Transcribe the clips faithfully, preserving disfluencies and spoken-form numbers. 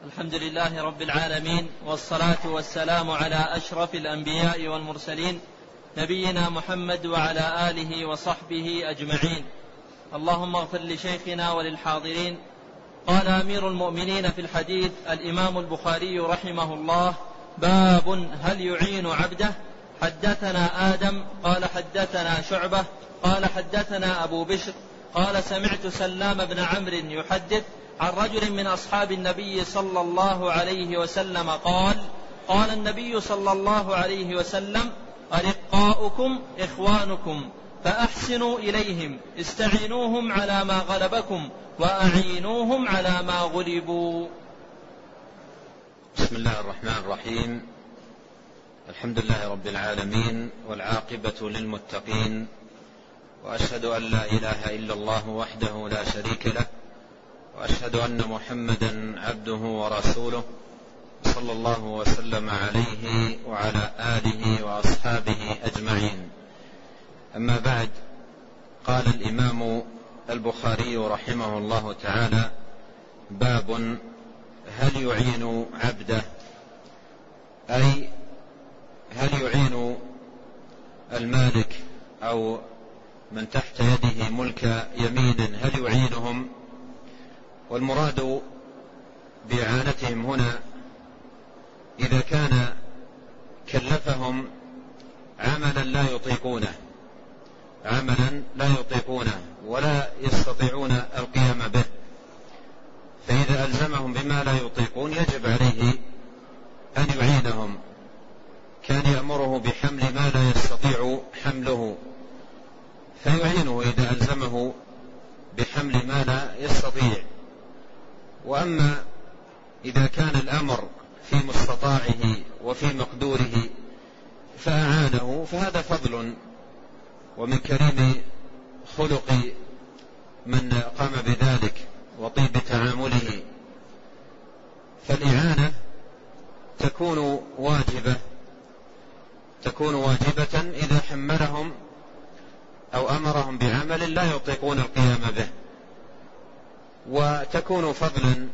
الحمد لله رب العالمين، والصلاة والسلام على أشرف الأنبياء والمرسلين نبينا محمد وعلى آله وصحبه أجمعين. اللهم اغفر لشيخنا وللحاضرين. قال أمير المؤمنين في الحديث الإمام البخاري رحمه الله: باب هل يعين عبده. حدثنا آدم قال حدثنا شعبة قال حدثنا أبو بشر قال سمعت سلام بن عمرو يحدث عن رجل من أصحاب النبي صلى الله عليه وسلم قال: قال النبي صلى الله عليه وسلم: أرقاؤكم إخوانكم فأحسنوا إليهم، استعينوهم على ما غلبكم وأعينوهم على ما غلبوا. بسم الله الرحمن الرحيم. الحمد لله رب العالمين، والعاقبة للمتقين، وأشهد أن لا إله إلا الله وحده لا شريك له، وأشهد أن محمدا عبده ورسوله صلى الله وسلم عليه وعلى آله وأصحابه أجمعين. أما بعد، قال الإمام البخاري رحمه الله تعالى: باب هل يعين عبده، أي هل يعين المالك أو من تحت يده ملك يمين، هل يعينهم؟ والمراد بإعانتهم هنا إذا كان كلفهم عملا لا يطيقونه عملا لا يطيقونه ولا يستطيعون القيام به، فإذا ألزمهم بما لا يطيقون يجب عليه أن يعينهم. كان يأمره بحمل ما لا يستطيع حمله فيعينه إذا ألزمه بحمل ما لا يستطيع. وأما إذا كان الأمر في مستطاعه وفي مقدوره فأعانه فهذا فضل ومن كريم خلق من قام بذلك وطيب تعامله. فالإعانة تكون واجبة تكون واجبة إذا حملهم أو أمرهم بعمل لا يطيقون القيام به، وتكون فضلا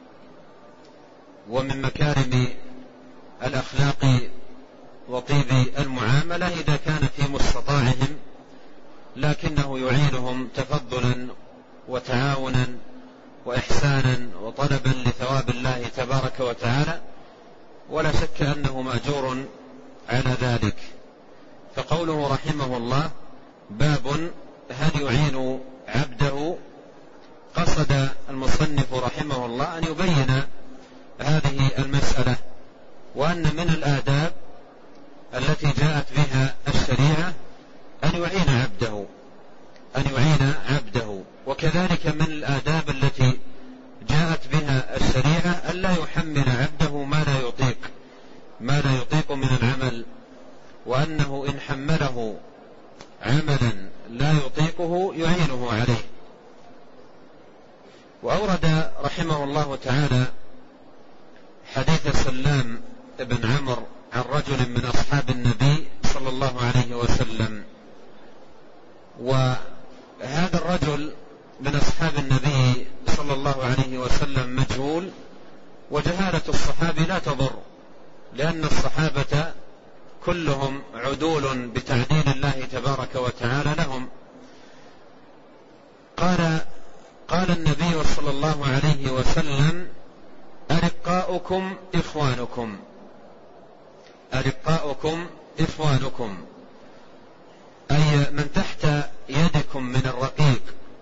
ومن مكارم الأخلاق وطيب المعاملة إذا كان في مستطاعهم، لكنه يعينهم تفضلا وتعاونا وإحسانا وطلبا لثواب الله تبارك وتعالى، ولا شك أنه مأجور على ذلك. فقوله رحمه الله: باب هل يعين عبده، قصد المصنف رحمه الله أن يبين هذه المسألة، وأن من الآداب التي جاءت بها الشريعة أن يعين عبده أن يعين عبده وكذلك من الآداب التي جاءت بها الشريعة أن لا يحمل عبده ما لا يطيق ما لا يطيق من العمل، وأنه إن حمله عملا لا يطيقه يعينه عليه. وأورد رحمه الله تعالى حديث سلام بن عمرو عن رجل من أصحاب النبي صلى الله عليه وسلم، وهذا الرجل من أصحاب النبي صلى الله عليه وسلم مجهول، وجهالة الصحابة لا تضر، لأن الصحابة كلهم عدول بتعديل الله تبارك وتعالى لهم. قال قال النبي صلى الله عليه وسلم: أرقاؤكم إخوانكم أرقاؤكم إخوانكم أي من تحت يدكم من الرقيق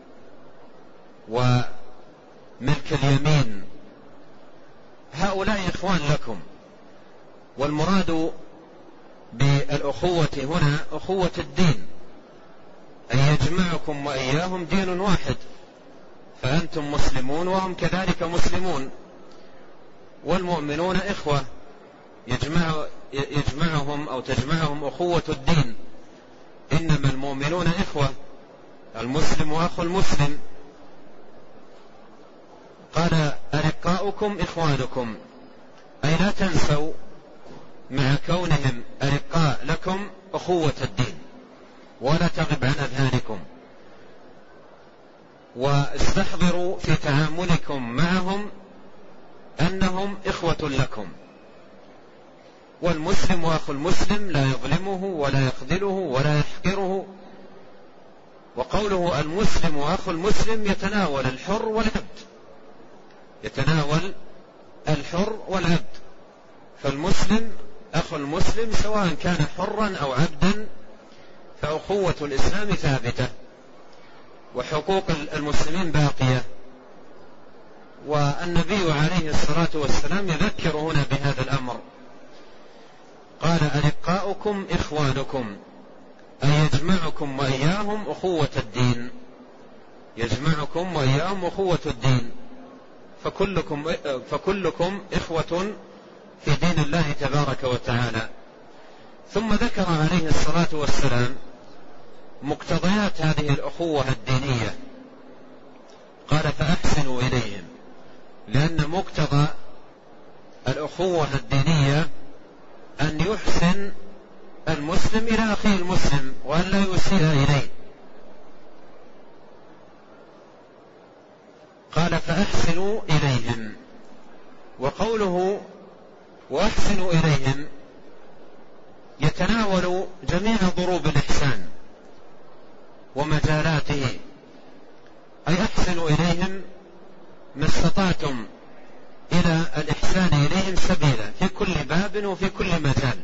وملك اليمين، هؤلاء إخوان لكم. والمراد بالأخوة هنا أخوة الدين، أن يجمعكم وإياهم دين واحد، فأنتم مسلمون وهم كذلك مسلمون، والمؤمنون إخوة يجمع يجمعهم أو تجمعهم أخوة الدين. إنما المؤمنون إخوة، المسلم أخو المسلم. قال: أرقاؤكم إخوانكم، أي لا تنسوا مع كونهم أرقاء لكم أخوة الدين، ولا تغب عن أذهانكم، واستحضروا في تعاملكم معهم أنهم إخوة لكم، والمسلم وأخو المسلم لا يظلمه ولا يخذله ولا يحقره. وقوله المسلم وأخو المسلم يتناول الحر والعبد، يتناول الحر والعبد، فالمسلم أخو المسلم سواء كان حرا أو عبدا، فأخوة الإسلام ثابتة وحقوق المسلمين باقية. والنبي عليه الصلاة والسلام يذكر هنا بهذا الأمر، قال ألقاؤكم إخوانكم، أي يجمعكم وإياهم أخوة الدين، يجمعكم وإياهم أخوة الدين، فكلكم, فكلكم إخوة في دين الله تبارك وتعالى. ثم ذكر عليه الصلاة والسلام مقتضيات هذه الأخوة الدينية، قال فأحسنوا إليهم، لأن مقتضى الأخوة الدينية أن يحسن المسلم إلى أخيه المسلم وأن لا يسيء إليه. قال فأحسنوا إليهم، وقوله وأحسنوا إليهم يتناول جميع ضروب الإحسان ومجالاته، أي أحسنوا إليهم ما استطعتم إلى الإحسان إليهم سبيلا في كل باب وفي كل مجال.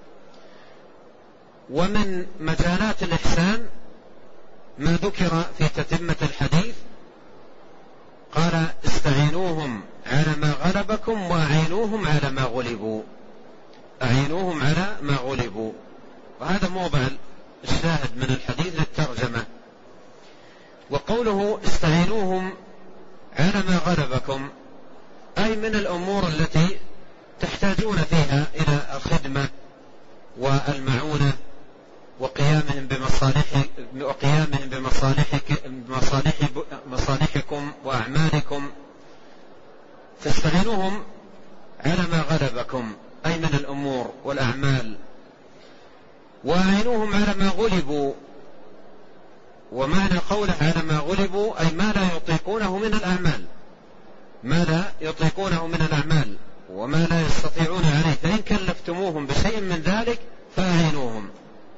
ومن مجالات الإحسان ما ذكر في تتمة الحديث، قال استعينوهم على ما غلبكم وأعينوهم على ما غلبوا، أعينوهم على ما غلبوا، وهذا موضع الشاهد من الحديث للترجمة. وقوله استعينوهم على ما غلبكم أي من الأمور التي تحتاجون فيها إلى الخدمة والمعونة وقيامهم بمصالح وقيامهم بمصالح مصالحكم وأعمالكم، فاستعينوهم على ما غلبكم أي من الأمور والأعمال، وأعينوهم على ما غلبوا. ومعنى قوله على ما غلبوا أي ما لا يطيقونه من الأعمال، ما لا يطيقونه من الأعمال وما لا يستطيعون عليه، فإن كلفتموهم بشيء من ذلك فأعينوهم.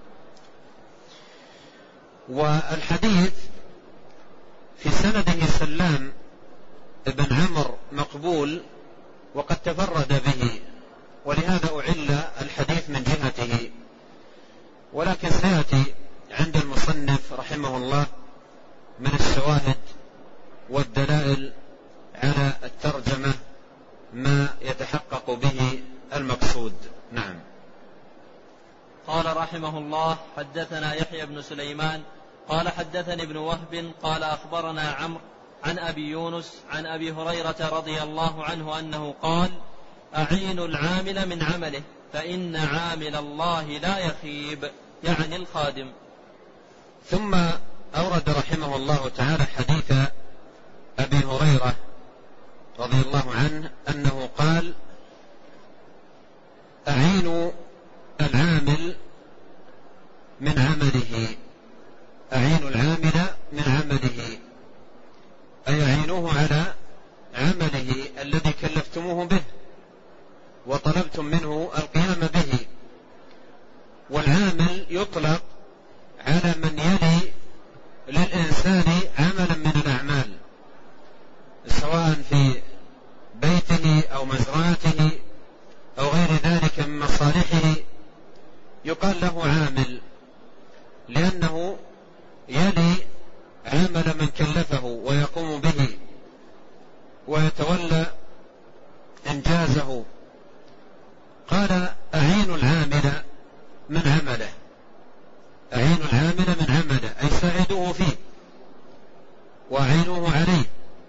والحديث في سنده سلام ابن عمرو مقبول وقد تفرد به، ولهذا أعل الحديث من جهته، ولكن سيأتي عند المصنف رحمه الله من الشواهد والدلائل على الترجمة ما يتحقق به المقصود. نعم. قال رحمه الله حدثنا يحيى بن سليمان قال حدثني ابن وهب قال أخبرنا عمرو عن أبي يونس عن أبي هريرة رضي الله عنه أنه قال أعين العامل من عمله فإن عامل الله لا يخيب، يعني الخادم. ثم أورد رحمه الله تعالى حديث أبي هريرة رضي الله عنه أنه قال أعين العامل من عمله، أعين العامل من عمله أي أعينوه على عمله الذي كلفتموه به وطلبتم منه القيام به. والعامل يطلق على من يلي للإنسان عملا من الأعمال، سواء في بيته أو مزرعته أو غير ذلك من مصالحه، يقال له عامل، لأنه يلي عمل من كلفه ويقوم به ويتولى إنجازه. قال أعين العامل من عمله، أعين العامل من عمله أي ساعدوه فيه وأعينوه عليه.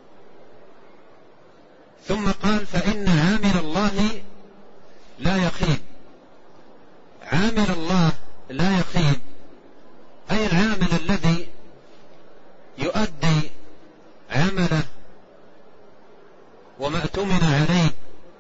ثم قال فإن عامل الله لا يخيب، عامل الله لا يخيب أي العامل الذي يؤدي عمله وما اؤتمن عليه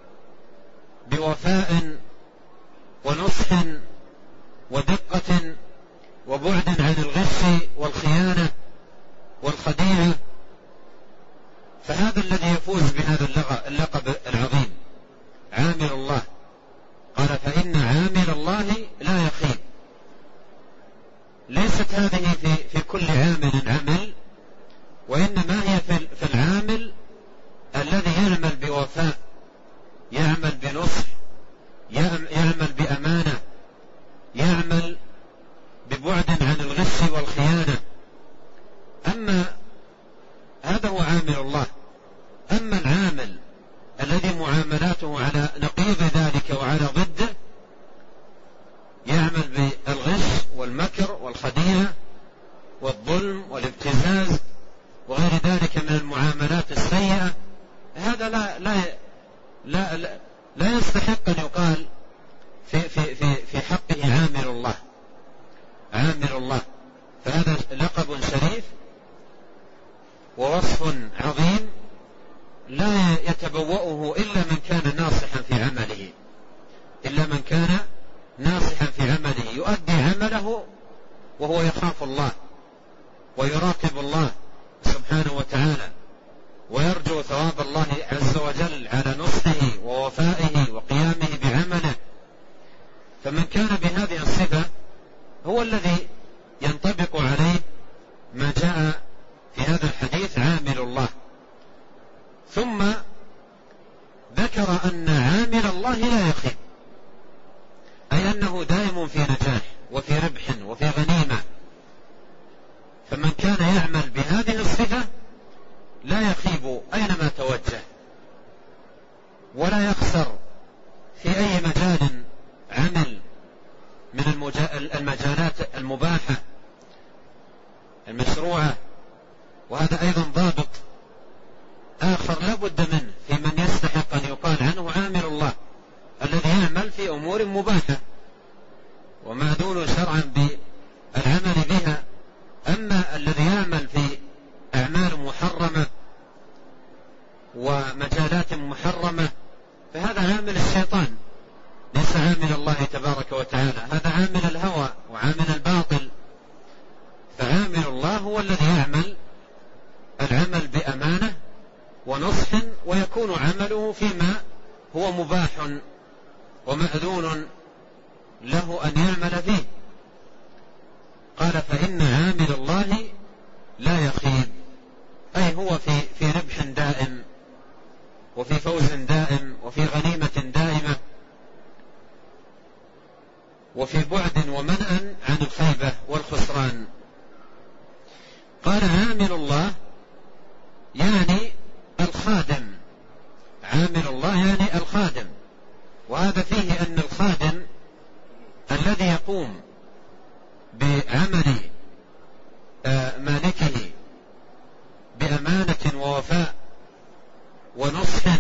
بوفاء ونصح ودقة وبعد عن الغش والخيانة والخديعة، فهذا الذي يفوز بهذا اللقب العظيم فإن عامل الله لا يخيب. ليست هذه في, في كل عامل عمل، وإنما هي في العامل الذي يعمل بوفاء، يعمل بنصح، يعمل بأمانة، يعمل ببعد عن الغش والخيانة. أما هذا هو عامل الله. أما العامل الذي معاملاته على نقيض ذلك وعلى ضده، يعمل بالغش والمكر والخديعة والظلم والابتزاز وغير ذلك من المعاملات السيئة، هذا لا لا لا لا, لا يستحق أن يقال في في في في حقه عامل الله. عامل الله فهذا لقب شريف ووصف عظيم لا يتبوأه إلا من كان ناصحا في عمله، إلا من كان ناصحا في عمله يؤدي عمله وهو يخاف الله ويراقب الله سبحانه وتعالى ويرجو ثواب الله عز وجل على نصحه ووفائه وقيامه بعمله. فمن كان بهذه الصفة هو الذي ينطبق عليه ما جاء في هذا الحديث عامل الله. ثم ذكر أن عامل الله لا يخيب، أي أنه دائم في نجاح وفي ربح وفي غنيمة. فمن كان يعمل بهذه الصفة لا يخيب أينما توجه، ولا يخسر في أي مجال عمل من المجالات المباحة المشروعة. وهذا أيضا ضابط آخر لا بد منه في من يستحق أن يقال عنه عامل الله، الذي يعمل في أمور مباحة ومأذون شرعا بالعمل بها. أما الذي يعمل في أعمال محرمة ومجالات محرمة فهذا عامل الشيطان، ليس عامل الله تبارك وتعالى، هذا عامل الهوى وعامل الباطل. فعامل الله هو الذي يعمل العمل بأمانة ونصح، ويكون عمله فيما هو مباح ومأذون له أن يعمل فيه. قال فإن عامل الله لا يخيب، أي هو في, في ربح دائم وفي فوز دائم وفي غنيمة دائمة وفي بعد ومنأ عن الخيبة والخسران. قال عامل الله يعني الخادم، عامل الله يعني الخادم. وهذا فيه أن الخادم الذي يقوم بعمل مالكه بأمانة ووفاء ونصح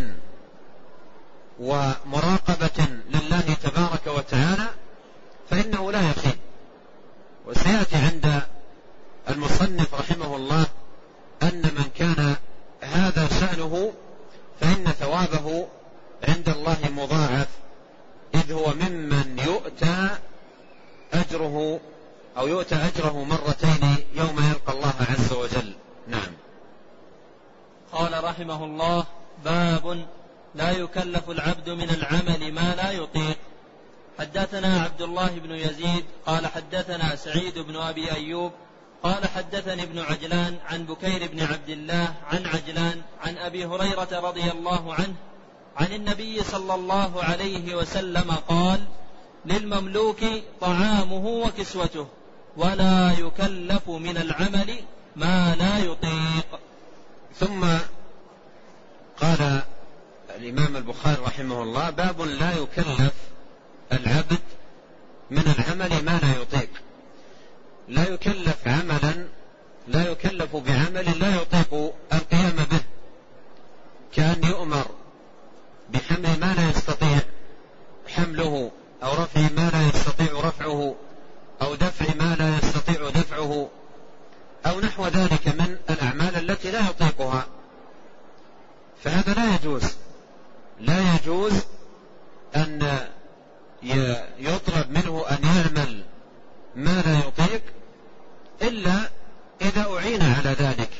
ومراقبة لله تبارك وتعالى فإنه لا يخيب. وسيأتي عند المصنف رحمه الله أن من كان هذا شأنه فإن ثوابه عند الله مضاعف، إذ هو ممن يؤتى أجره أو يؤتى أجره مرتين يوم يلقى الله عز وجل. نعم. قال رحمه الله: باب لا يكلف العبد من العمل ما لا يطيق. حدثنا عبد الله بن يزيد قال حدثنا سعيد بن أبي أيوب قال حدثني ابن عجلان عن بكير بن عبد الله عن عجلان عن أبي هريرة رضي الله عنه عن النبي صلى الله عليه وسلم قال: للمملوك طعامه وكسوته ولا يكلف من العمل ما لا يطيق. ثم قال الإمام البخاري رحمه الله: باب لا يكلف العبد من العمل ما لا يطيق. لا يكلف عملا، لا يكلف بعمل لا يطيق القيام به، كأن يؤمر بحمل ما لا يستطيع حمله أو رفع ما لا يستطيع رفعه أو دفع ما لا يستطيع دفعه أو نحو ذلك من الأعمال التي لا يطيقها. فهذا لا يجوز، لا يجوز أن يطلب منه أن يعمل ما لا يطيق إلا إذا أعين على ذلك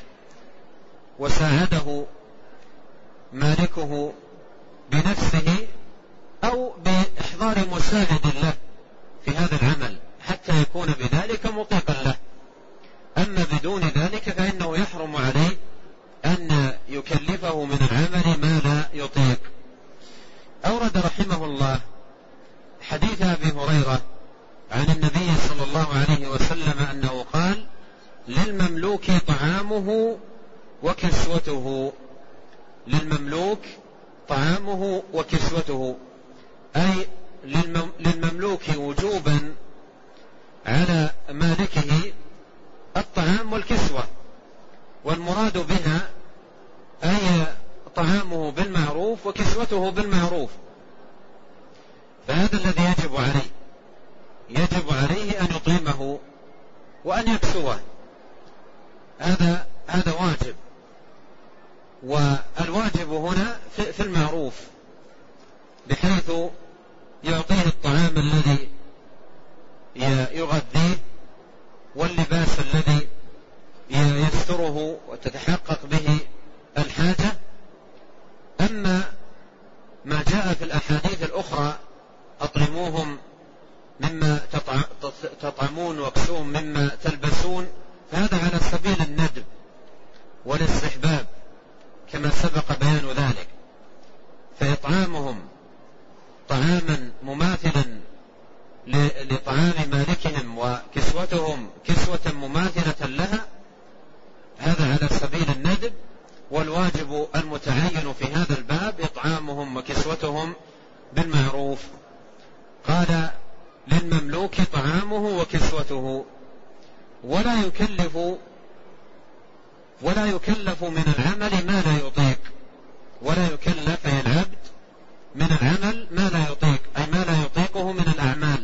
وساعده مالكه بنفسه أو بإحضار باعتبار مساعد له في هذا العمل حتى يكون بذلك مطيقا له. أما بدون ذلك فإنه يحرم عليه أن يكلفه من العمل ما لا يطيق. أورد رحمه الله حديث أبي هريرة عن النبي صلى الله عليه وسلم أنه قال: للمملوك طعامه وكسوته. للمملوك طعامه وكسوته، أي للمملوك وجوبا على مالكه الطعام والكسوة، والمراد بها أي طعامه بالمعروف وكسوته بالمعروف. فهذا الذي يجب عليه، يجب عليه أن يطعمه وأن يكسوه، هذا هذا واجب. والواجب هنا في المعروف، بحيث يعطيه الطعام الذي يغذيه واللباس الذي يستره وتتحقق به الحاجة. أما ما جاء في الأحاديث الأخرى: أطعموهم مما تطعمون واكسوهم مما تلبسون، فهذا على سبيل الندب والاستحباب كما سبق بيان ذلك. فإطعامهم طعاما مماثلا لطعام مالكهم وكسوتهم كسوة مماثلة لها، هذا على سبيل الندب. والواجب المتعين في هذا الباب إطعامهم وكسوتهم بالمعروف. قال: للمملوك طعامه وكسوته، ولا يكلف ولا يكلف من العمل ما لا يطيق. ولا يكلف أي العبد من العمل ما لا يطيق، أي ما لا يطيقه من الأعمال،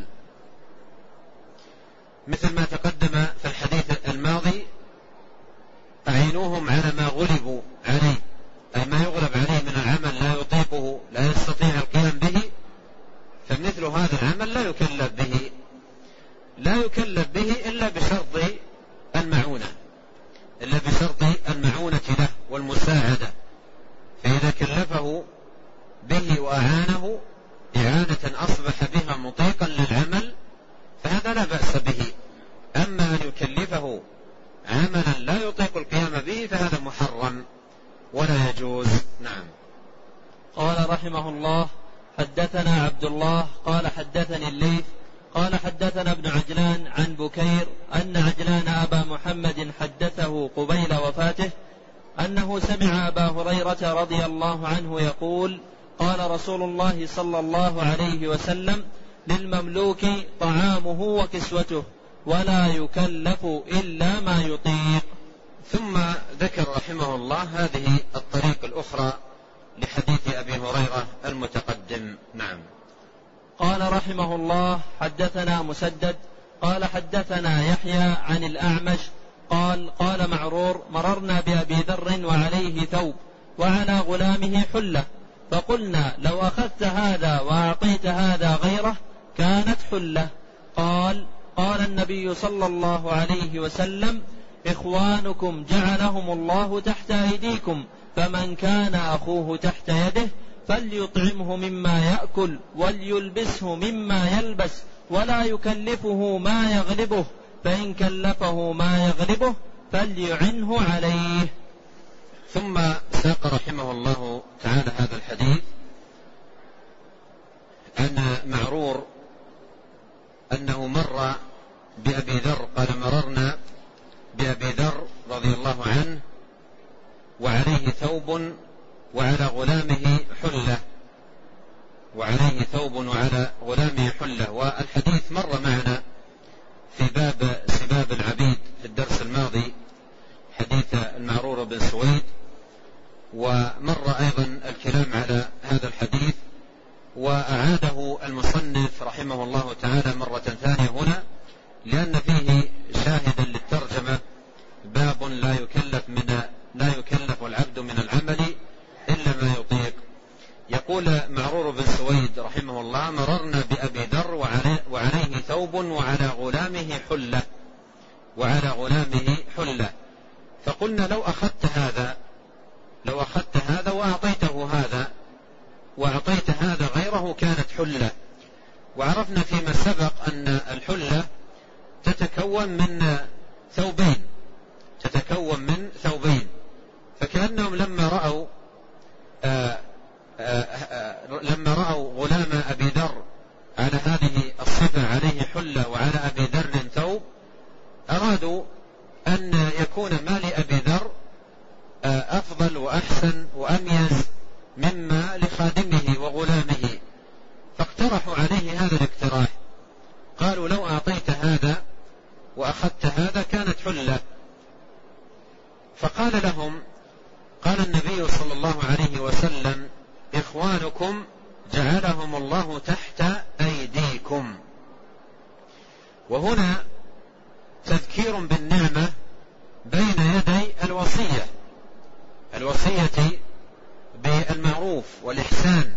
مثل ما تقدم في الحديث الماضي: أعينوهم على ما غلبوا عليه، أي ما يغلب عليه من العمل لا يطيقه، لا يستطيع القيام به، فمثل هذا العمل لا يكلف به لا يكلف به إلا بشرط المعونة إلا بشرط المعونة له والمساعدة. فإذا كلفه به وأعانه إعانة أصبح بها مطيقا للعمل فهذا لا بأس به. أما أن يكلفه عملا لا يطيق القيام به فهذا محرم ولا يجوز. نعم. قال رحمه الله: حدثنا عبد الله قال حدثني الليث قال حدثنا ابن عجلان عن بكير أن عجلان أبا محمد حدثه قبيل وفاته أنه سمع أبا هريرة رضي الله عنه يقول: قال رسول الله صلى الله عليه وسلم: للمملوك طعامه وكسوته ولا يكلف إلا ما يطيق. ثم ذكر رحمه الله هذه الطريق الأخرى لحديث أبي هريرة المتقدم. نعم. قال رحمه الله: حدثنا مسدد قال حدثنا يحيى عن الأعمش قال: قال معرور: مررنا بأبي ذر وعليه ثوب وعلى غلامه حلة، فقلنا: لو أخذت هذا وأعطيت هذا غيره كانت حلة. قال: قال النبي صلى الله عليه وسلم: إخوانكم جعلهم الله تحت أيديكم، فمن كان أخوه تحت يده فليطعمه مما يأكل وليلبسه مما يلبس، ولا يكلفه ما يغلبه، فإن كلفه ما يغلبه فليعنه عليه. ثم ساق رحمه الله تعالى هذا الحديث أن معرور أنه مر بأبي ذر، قال: مررنا بأبي ذر رضي الله عنه وعليه ثوب وعلى غلامه حلة وعليه ثوب وعلى غلامه حلة. والحديث مر معنا في باب سباب العبيد في الدرس الماضي، حديث المعرور بن سويد، ومر أيضا الكلام على هذا الحديث، وأعاده المصنف رحمه الله تعالى مرة ثانية هنا لأن فيه شاهدا للترجمة: باب لا يكلف من لا يكلف العبد من العمل إلا ما يطيق. يقول معرور بن سويد رحمه الله: مررنا بأبي ذر وعليه ثوب وعلى غلامه حلة وعلى غلامه حلة، فقلنا: لو أخذت هذا لو أخذت هذا وأعطيته هذا وأعطيت هذا غيره كانت حلة. وعرفنا فيما سبق أن الحلة تتكون من ثوبين تتكون من ثوبين فكأنهم لما رأوا آآ آآ لما رأوا غلام أبي ذر على هذه الصفة عليه حلة وعلى أبي ذر ثوب أرادوا أن يكون ما لأبي ذر أفضل وأحسن وأميز مما لخادمه وغلامه، فاقترحوا عليه هذا الاقتراح، قالوا لو أعطيت هذا وأخذت هذا كانت حلة. فقال لهم قال النبي صلى الله عليه وسلم إخوانكم جعلهم الله تحت أيديكم. وهنا تذكير بالنعمة بين يدي الوصية الوصية بالمعروف والإحسان،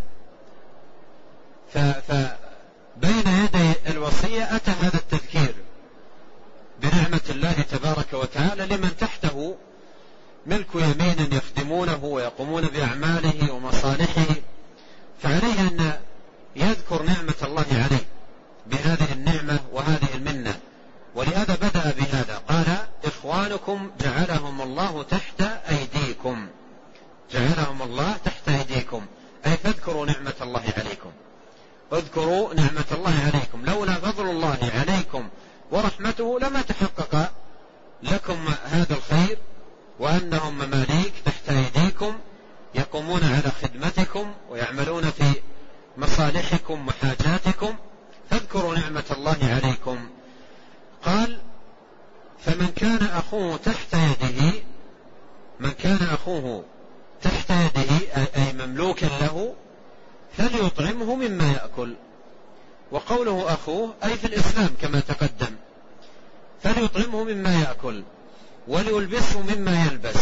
فبين يدي الوصية أتى هذا التذكير بنعمة الله تبارك وتعالى لمن تحته ملك يمين يخدمونه ويقومون بأعماله ومصالحه، فعليه أن يذكر نعمة الله عليه بهذه النعمة وهذه المنة، ولهذا بدأ بهذا قال إخوانكم جعلهم الله تحت أيديكم جعلهم الله تحت أيديكم أي فاذكروا نعمة الله عليكم اذكروا نعمة الله عليكم، لولا فضل الله عليكم ورحمته لما تحقق لكم هذا الخير، وأنهم مماليك تحت أيديكم يقومون على خدمتكم ويعملون في مصالحكم وحاجاتكم، فاذكروا نعمة الله عليكم. قال فمن كان أخوه تحت يده من كان أخوه تحت يده أي مملوكا له فليطعمه مما يأكل، وقوله أخوه أي في الإسلام كما تقدم، فليطعمه مما يأكل وليلبسه مما يلبس،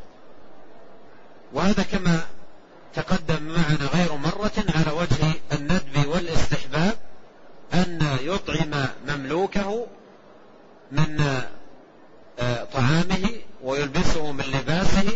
وهذا كما تقدم معنا غير مرة على وجه الندب والاستحباب أن يطعم مملوكه من طعامه ويلبسه من لباسه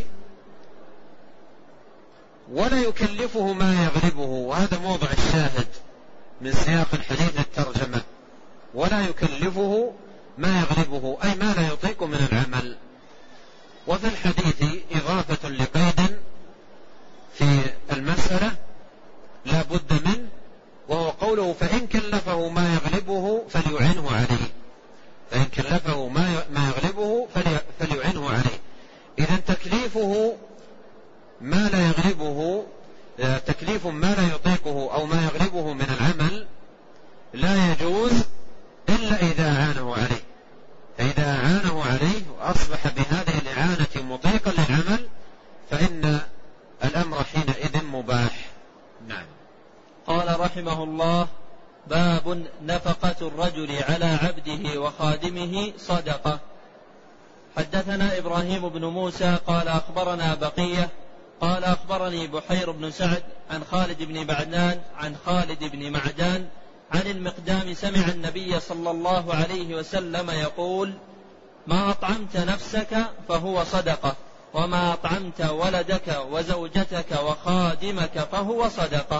ولا يكلفه ما يغلبه، وهذا موضع الشاهد من سياق الحديث الترجمة، ولا يكلفه ما يغلبه أي ما لا يطيق من العمل. وفي الحديث إضافة لقيد في المسألة لا بد منه، وهو قوله فإن كلفه ما يغلبه فليعنه عليه فإن كلفه ما يغلبه فليعنه عليه. إذن تكليفه ما لا يغلبه تكليف ما لا يطيقه أو ما يغلبه من العمل لا يجوز إلا إذا أعانه عليه، فإذا أعانه عليه وأصبح بهذه الإعانة مطيقا للعمل فإن الأمر حينئذ مباح. نعم. قال رحمه الله باب نفقة الرجل على عبده وخادمه صدقة. حدثنا إبراهيم بن موسى قال أخبرنا بقية قال أخبرني بحير بن سعد عن خالد بن بعدان عن خالد بن معدان عن المقدام سمع النبي صلى الله عليه وسلم يقول ما أطعمت نفسك فهو صدقة وما أطعمت ولدك وزوجتك وخادمك فهو صدقة.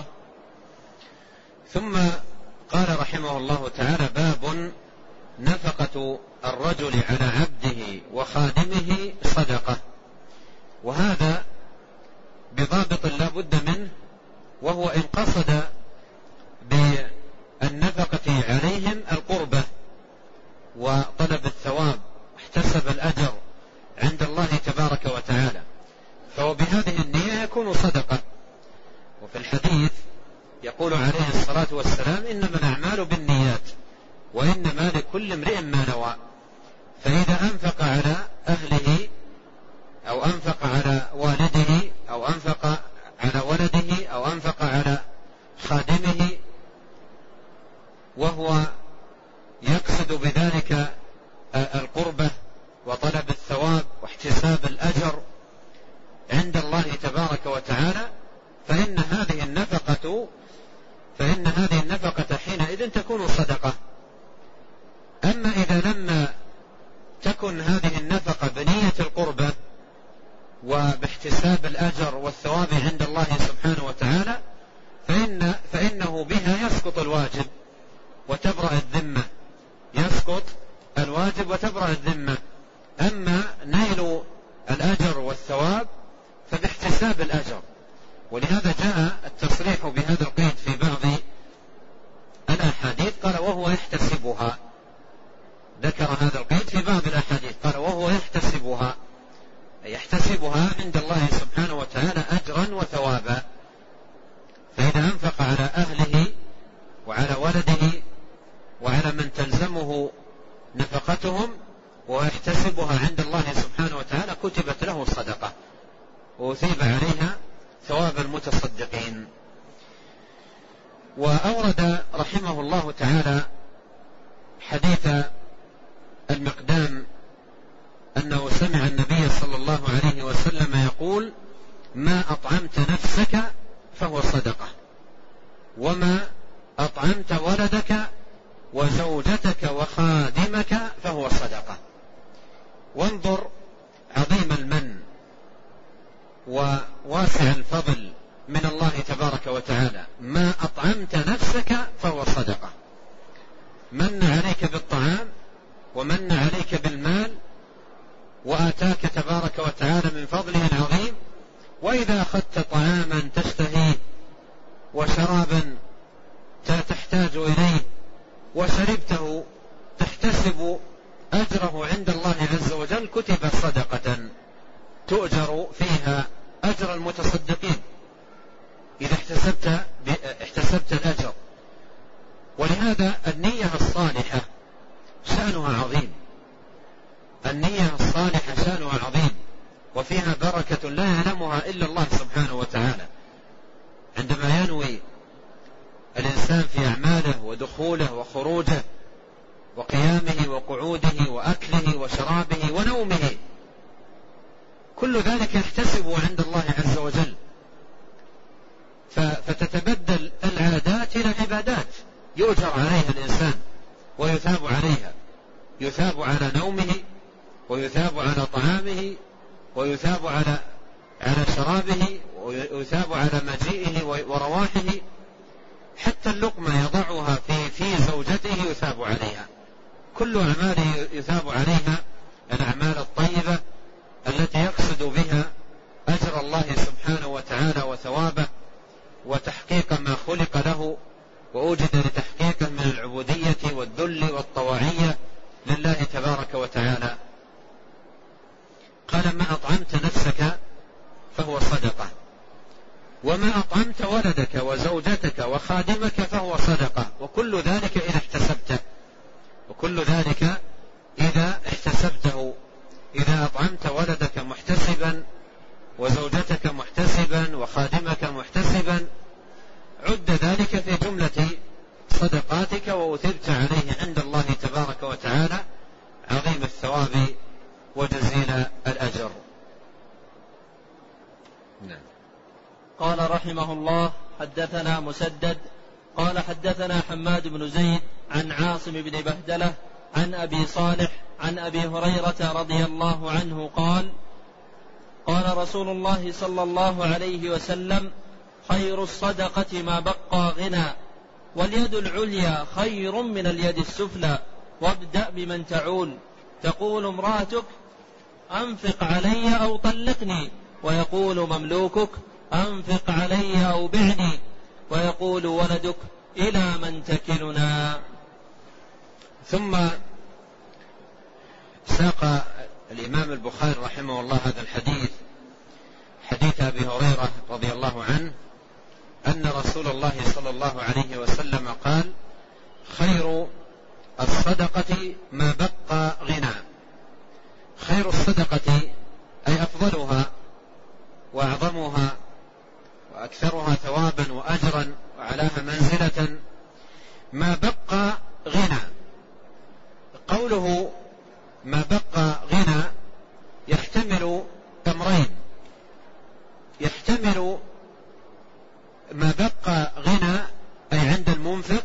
ثم قال رحمه الله تعالى باب نفقة الرجل على عبده وخادمه صدقة، وهذا بضابط لا بد منه، وهو إن قصد بالنفقة عليهم القربة وطلب الثواب واحتسب الأجر عند الله تبارك وتعالى، فهو بهذه النية يكون صدقة. وفي الحديث يقول عليه الصلاة والسلام إنما الأعمال بالنيات وإنما لكل امرئ ما نوى، فإذا أنفق على أهله أو أنفق على والده أو أنفق على ولده أو أنفق على خادمه وهو يقصد بذلك القربة وطلب الثواب واحتساب الأجر عند الله تبارك وتعالى، فإن هذه النفقة فإن هذه النفقة حينئذ تكون صدقة. أما إذا لم تكن هذه النفقة بنية القربة وباحتساب الأجر والثواب عند الله سبحانه وتعالى فإن فإنه بها يسقط الواجب ولهذا جاء التصريح بهذا القيد في بعض الأحاديث، قال وهو يحتسبها، ذكر هذا القيد في بعض الأحاديث قال وهو يحتسبها، يحتسبها عند الله سبحانه وتعالى أجرا وثوابا. فإذا أنفق على أهله وعلى ولده وعلى من تلزمه نفقتهم ويحتسبها عند الله سبحانه وتعالى كتبت له صدقة وأثيب عليها ثواب المتصدقين. وأورد رحمه الله تعالى حديث المقدام أنه سمع النبي صلى الله عليه وسلم يقول: ما أطعمت نفسك فهو صدقة، وما أطعمت ولدك وزوجتك وخادمك فهو صدقة. وانظر عظيم المن وواسع الفضل من الله تبارك وتعالى، ما أطعمت نفسك فهو صدقة. من عليك بالطعام ومن عليك بالمال وآتاك تبارك وتعالى من فضله العظيم. وإذا أخذت طعاما تشتهيه وشرابا تحتاج إليه وشربته تحتسب أجره عند الله عز وجل، كتب صدقة تؤجر فيها أجر المتصدقين إذا احتسبت, احتسبت الأجر. ولهذا النية الصالحة شأنها عظيم، النية الصالحة شأنها عظيم وفيها بركة لا يعلمها إلا الله سبحانه وتعالى. عندما ينوي الإنسان في أعماله ودخوله وخروجه وقيامه وقعوده وأكله وشرابه ونومه، كل ذلك يحتسب عند الله عز وجل، فتتبدل العادات إلى عبادات يؤجر عليها الإنسان ويثاب عليها، يثاب على نومه ويثاب على طعامه ويثاب على على شرابه ويثاب على مجيئه ورواحه، حتى اللقمة يضعها في في زوجته يثاب عليها. كل أعماله يثاب عليها، الأعمال الطيبة التي يقصد بها أجر الله سبحانه وتعالى وثوابه وتحقيق ما خلق له وأوجد لتحقيقه من العبودية والذل والطواعية لله تبارك وتعالى. قال: ما أطعمت نفسك فهو صدقة، وما أطعمت ولدك وزوجتك وخادمك فهو صدقة، وكل ذلك إذا احتسبته، وكل ذلك إذا احتسبته. إذا أطعمت ولدك محتسبا وزوجتك محتسبا وخادمك محتسبا، عد ذلك في جملة صدقاتك وأثبت عليه عند الله تبارك وتعالى عظيم الثواب وجزيل الأجر. نعم. قال رحمه الله: حدثنا مسدد قال حدثنا حماد بن زيد عن عاصم بن بهدلة عن أبي صالح عن أبي هريرة رضي الله عنه قال: قال رسول الله صلى الله عليه وسلم: خير الصدقة ما بقى غنى، واليد العليا خير من اليد السفلى، وابدأ بمن تعول. تقول امرأتك: أنفق علي أو طلقني، ويقول مملوكك: أنفق علي أو بعني، ويقول ولدك: إلى من تكلنا. ثم ساق الإمام البخاري رحمه الله هذا الحديث، حديث أبي هريرة رضي الله عنه أن رسول الله صلى الله عليه وسلم قال: خير الصدقة ما بقى غنى. خير الصدقة أي أفضلها وأعظمها وأكثرها ثوابا وأجرا وعلاها منزلة ما بقى غنى. قوله ما بقى غنى يحتمل أمرين: يحتمل ما بقى غنى أي عند المنفق،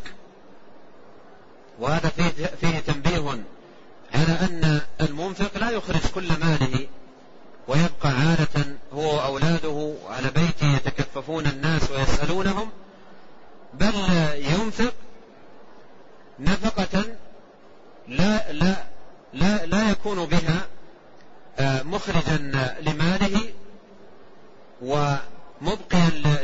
وهذا فيه, فيه تنبيه على أن المنفق لا يخرج كل ماله ويبقى عالة هو وأولاده وعلى بيته يتكففون الناس ويسألونهم، بل ينفق نفقة لا, لا, لا, لا يكون بها مخرجا لماله ومبقيا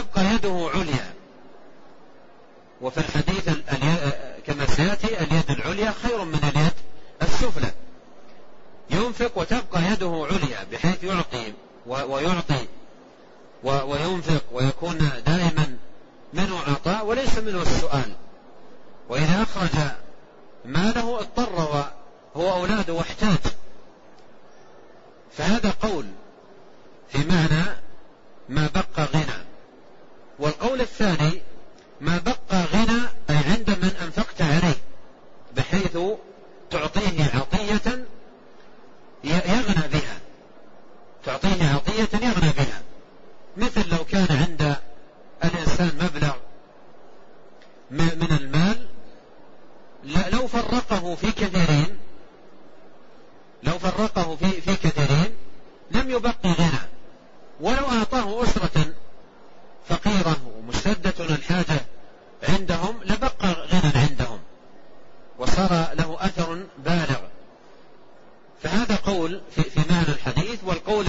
وتبقى يده عليا. وفي الحديث كما سيأتي اليد العليا خير من اليد السفلى. ينفق وتبقى يده عليا بحيث يعطي ويعطي وينفق ويكون دائما منه عطاء وليس منه السؤال. وإذا أخرج ماله اضطر هو أولاده واحتاج. فهذا قول في معنى ما بقى غنى. والقول الثاني ما بقى غنى أي عند من أنفقت عليه بحيث تعطيه عطية يغنى بها، تعطيه عطية يغنى بها. مثل لو كان عند الإنسان مبلغ من المال لو فرقه في كثيرين لو فرقه في في كثيرين لم يبقي غنى. ولو أعطاه أسرة فقيرة ومشتدة الحاجة عندهم لبقى غنى عندهم وصار له أثر بالغ. فهذا قول في, في معنى الحديث. والقول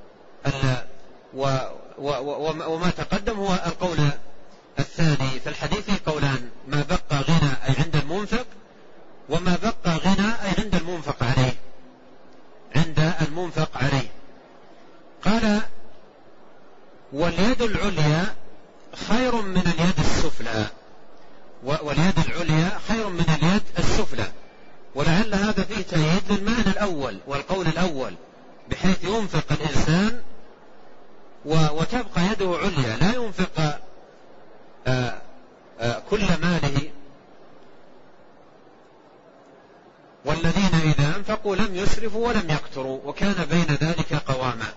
و و و وما تقدم هو القول الثاني. في الحديث قولان: ما بقى غنى أي عند المنفق، وما بقى غنى أي عند المنفق عليه عند المنفق عليه. قال: واليد العليا خير من اليد السفلى. واليد العليا خير من اليد السفلى. ولعل هذا فيه تأييد للمعنى الأول والقول الأول، بحيث ينفق الإنسان وتبقى يده عليا، لا ينفق آآ آآ كل ماله. والذين إذا أنفقوا لم يسرفوا ولم يقتروا وكان بين ذلك قواما.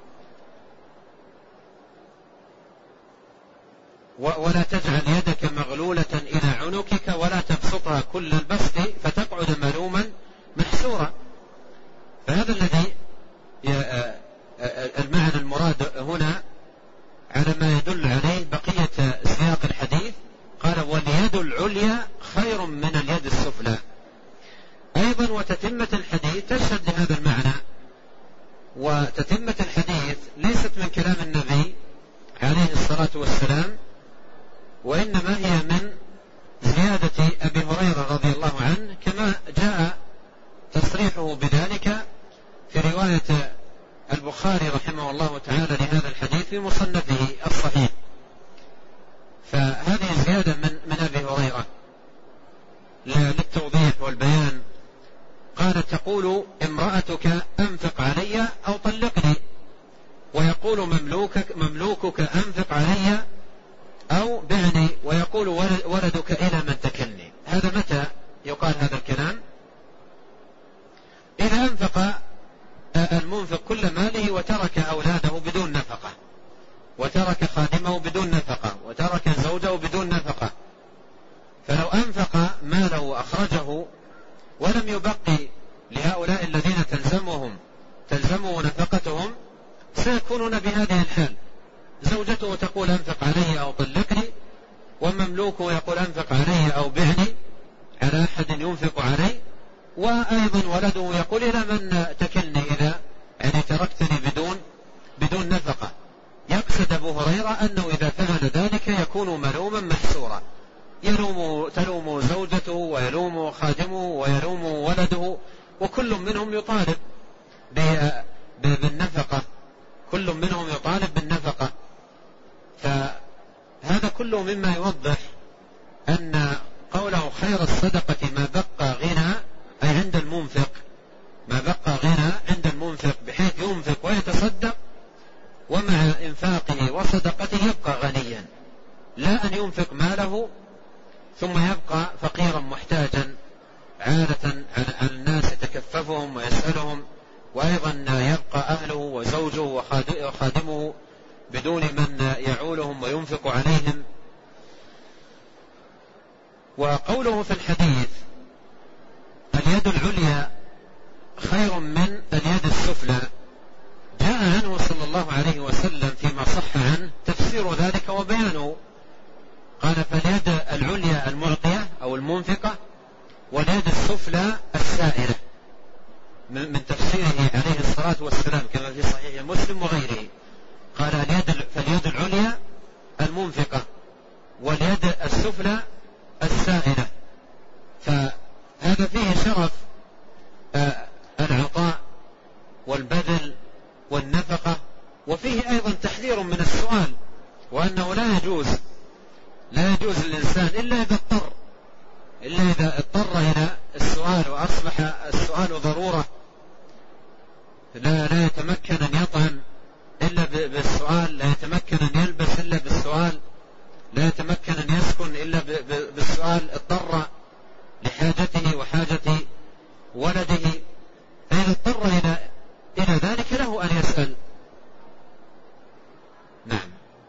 ولا تجعل يدك مغلولة إلى عنقك ولا تبسطها كل البسط فتقعد ملوما محسورا. فهذا الذي المعنى المراد هنا على ما يدل عليه بقية سياق الحديث. قال: واليد العليا خير من اليد السفلى. أيضا وتتمة الحديث تشهد لهذا المعنى. وتتمة الحديث ليست من كلام النبي عليه الصلاة والسلام، وإنما هي من زيادة أبي هريرة رضي الله عنه، كما جاء تصريحه بذلك في رواية البخاري رحمه الله تعالى لهذا الحديث في مصنفه الصحيح. فهذه زيادة من, من أبي هريرة للتوضيح والبيان. قال: تقول امرأتك أنفق علي أو طلقني، ويقول مملوكك, مملوكك أنفق علي أو بعني، ويقول ولدك إلى من تكلني. هذا متى يقال هذا الكلام؟ إذا أنفق المنفق كل ماله وترك أولاده بدون نفقة، وترك خادمه بدون نفقة، وترك زوجه بدون نفقة. فلو أنفق ماله وأخرجه ولم يبقي لهؤلاء الذين تلزمهم تلزموا نفقتهم سيكونون بهذه الحال. زوجته تقول أنفق علي أو طلقني، ومملوكه يقول أنفق علي أو بعني على أحد ينفق علي، وأيضا ولده يقول إلى من تكلني إذا يعني تركتني بدون بدون نفقة. يقصد أبو هريرة أنه إذا فعل ذلك يكون ملوما محسورا، يلوم تلوم زوجته ويلوم خادمه ويلوم ولده، وكل منهم يطالب بالنفقة كل منهم يطالب بالنفقة. فهذا كله مما يوضح أن قوله خير الصدقة ما بقى غنى أي عند المنفق، ما بقى غنى عند المنفق بحيث ينفق ويتصدق، ومع إنفاقه وصدقته يبقى غنيا، لا أن ينفق ماله ثم يبقى فقيرا محتاجا عالة على الناس يتكففهم ويسألهم، وأيضا يبقى أهله وزوجه وخادمه بدون من يعولهم وينفق عليهم. وقوله في الحديث اليد العليا خير من اليد السفلى جاء عنه صلى الله عليه وسلم فيما صح عنه تفسير ذلك وبيانه. قال: فاليد العليا المعطية أو المنفقة، واليد السفلى السائلة، من تفسيره عليه الصلاة والسلام كما في صحيح مسلم وغيره. قال: اليد فاليد العليا المنفقة واليد السفلى السائلة. فهذا فيه شرف العطاء والبذل والنفقة، وفيه أيضا تحذير من السؤال، وأنه لا يجوز لا يجوز للإنسان إلا إذا اضطر إلا إذا اضطر إلى السؤال وأصبح السؤال ضرورة، لا, لا يتمكن أن يطعم إلا بالسؤال، لا يتمكن أن يلبس إلا بالسؤال، لا يتمكن أن يسكن إلا بالسؤال، اضطر لحاجته وحاجة ولده، فإذا اضطر إلى إلى ذلك له أن يسأل. نعم.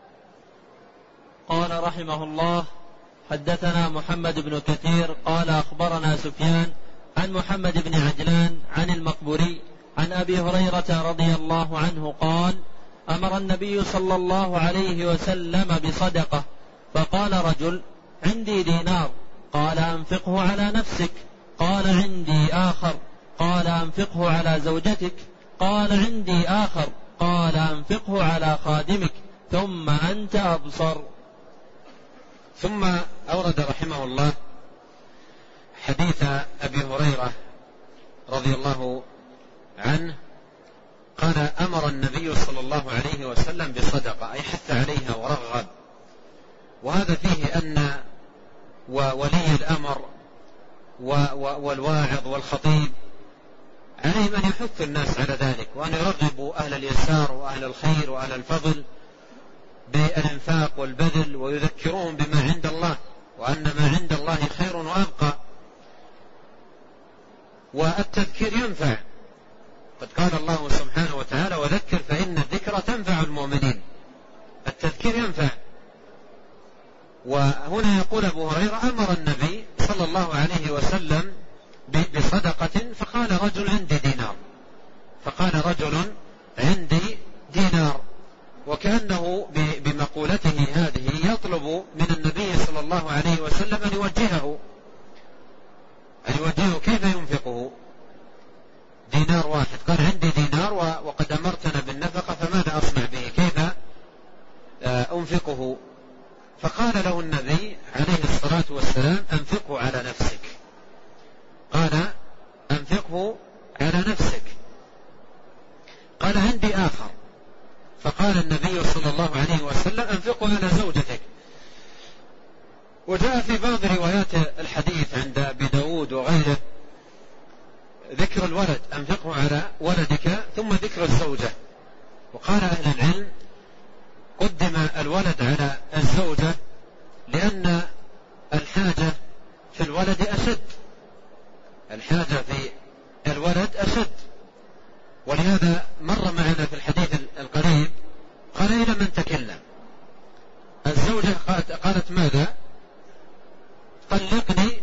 قال رحمه الله: حدثنا محمد بن كثير قال أخبرنا سفيان عن محمد بن عجلان عن المقبوري عن أبي هريرة رضي الله عنه قال: أمر النبي صلى الله عليه وسلم بصدقة، فقال رجل: عندي دينار. قال: أنفقه على نفسك. قال: عندي آخر. قال: أنفقه على زوجتك. قال: عندي آخر. قال: أنفقه على خادمك، ثم أنت أبصر. ثم أورد رحمه الله حديث أبي هريرة رضي الله عنه قال: أمر النبي صلى الله عليه وسلم بصدقة، أي حث عليها ورغب. وهذا فيه أن ولي الأمر والواعظ والخطيب عليهم أن يحث الناس على ذلك، وأن يرغبوا أهل اليسار وأهل الخير وأهل الفضل بالإنفاق والبذل، ويذكرون بما عند الله، وأن ما عند الله خير وأبقى. والتذكير ينفع، قد قال الله سبحانه وتعالى: وذكر فإن الذكرى تنفع المؤمنين. التذكير ينفع. وهنا يقول أبو هريرة: أمر النبي صلى الله عليه وسلم بصدقة، فقال رجل: عندي دينار. فقال رجل: عندي دينار، وكأنه بمقولته هذه يطلب من النبي صلى الله عليه وسلم أن يوجهه أن يوجهه كيف ينفقه. دينار واحد، قال: عندي دينار وقد أمرتنا بالنفقة، فماذا أصنع به؟ كيف أنفقه؟ فقال له النبي عليه الصلاة والسلام: أنفقه على نفسك. قال: أنفقه على نفسك. قال: عندي آخر. فقال النبي صلى الله عليه وسلم: أنفقه على زوجتك. وجاء في بعض روايات الحديث عند أبي داود وغيره ذكر الولد: أنفقه على ولدك، ثم ذكر الزوجة. وقال أهل العلم: قدم الولد على الزوجة لأن الحاجة في الولد أشد الحاجة في الولد أشد ولهذا مر معنا في الحديث القريب قال: إلى من تكلم؟ الزوجة قالت: ماذا؟ طلقني.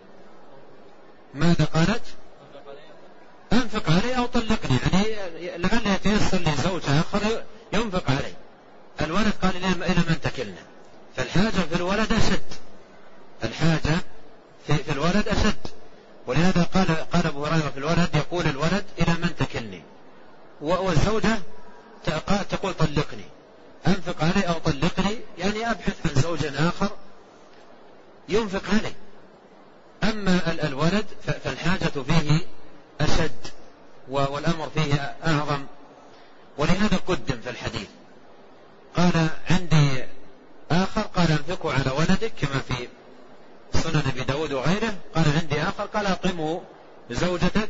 ماذا قالت؟ أنفق علي أو طلقني، يعني لعل يتيسر لي زوج آخر ينفق علي. الولد قال: إلى من تكلنا؟ فالحاجة في الولد أشد الحاجة في, في الولد أشد ولهذا قال قال أبو هريرة في الولد، يقول الولد: إلى من تكلني؟ والزوجة تقول: طلقني. أنفق علي أو طلقني، يعني أبحث عن زوج آخر ينفق علي. أما الولد فالحاجة فيه أشد والأمر فيه أعظم، ولهذا قدم في الحديث. قال: عندي آخر. قال: أنفقه على ولدك كما في سنن أبي داود وغيره. قال: عندي آخر. قال: أقمه زوجتك.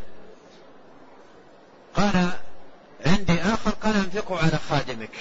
قال: عندي آخر. قال: أنفقه على خادمك.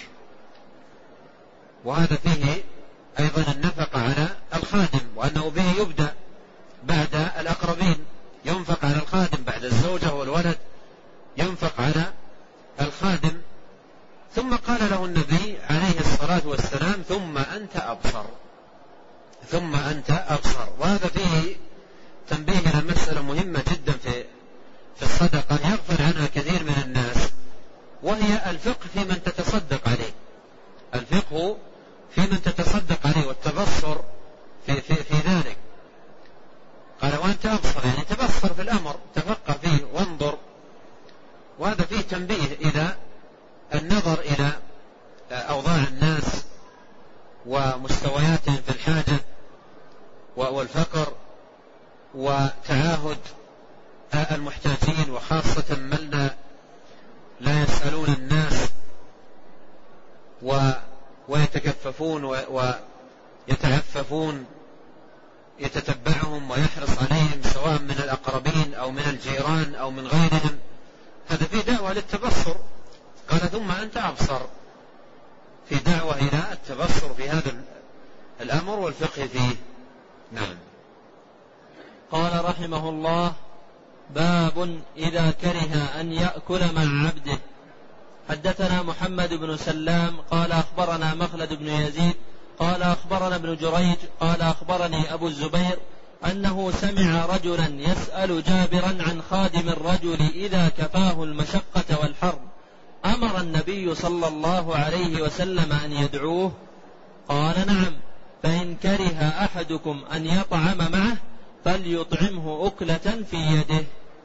وهذا فيه أيضا النفقة على الخادم، وأنه به يبدأ بعد الأقربين، ينفق على الخادم بعد الزوجة والولد، ينفق على الخادم. ثم قال له النبي عليه الصلاة والسلام: ثم أنت أبصر ثم أنت أبصر. وهذا فيه تنبيه إلى مسألة مهمة جدا في في الصدقة يغفل عنها كثير من الناس، وهي الفقه في من تتصدق عليه الفقه في من تتصدق عليه والتبصر في, في, في ذلك. قال: وأنت أبصر، يعني تبصر في الأمر، تفقه فيه وانظر. وهذا فيه تنبيه إلى النظر إلى أوضاع الناس ومستوياتهم في الحاجة والفقر وتعاهد المحتاجين، وخاصة من لا يسألون الناس ويتكففون ويتعففون، يتتبعهم ويحرص عليهم سواء من الأقربين أو من الجيران أو من غيرهم. هذا في دعوة للتبصر. قال ثم أنت أبصر، في دعوة إلى التبصر في هذا الأمر والفقه فيه. نعم. قال رحمه الله: باب إذا كره أن يأكل مع عبده. حدثنا محمد بن سلام قال أخبرنا مخلد بن يزيد قال أخبرنا ابن جريج قال أخبرني أبو الزبير أنه سمع رجلا يسأل جابرا عن خادم الرجل إذا كفاه المشقة والحر أمر النبي صلى الله عليه وسلم أن يدعوه؟ قال: نعم، فإن كره أحدكم أن يطعم معه فليطعمه أكلة في يده.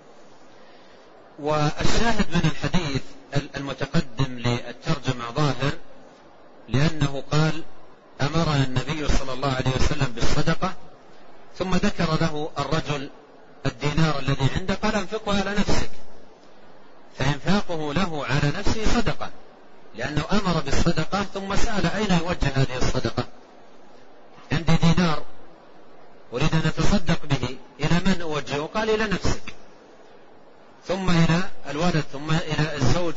والشاهد من الحديث المتقدم للترجمة ظاهر، لأنه قال: أمرنا النبي صلى الله عليه وسلم بالصدقة، ثم ذكر له الرجل الدينار الذي عنده، قال: انفقه على نفسك. فإنفاقه له على نفسه صدقة، لأنه أمر بالصدقة ثم سأل أين يوجه هذه الصدقة. عندي دينار أريد أن أتصدق به، إلى من أوجهه؟ قال: إلى نفسك، ثم إلى الولد، ثم إلى الزوج.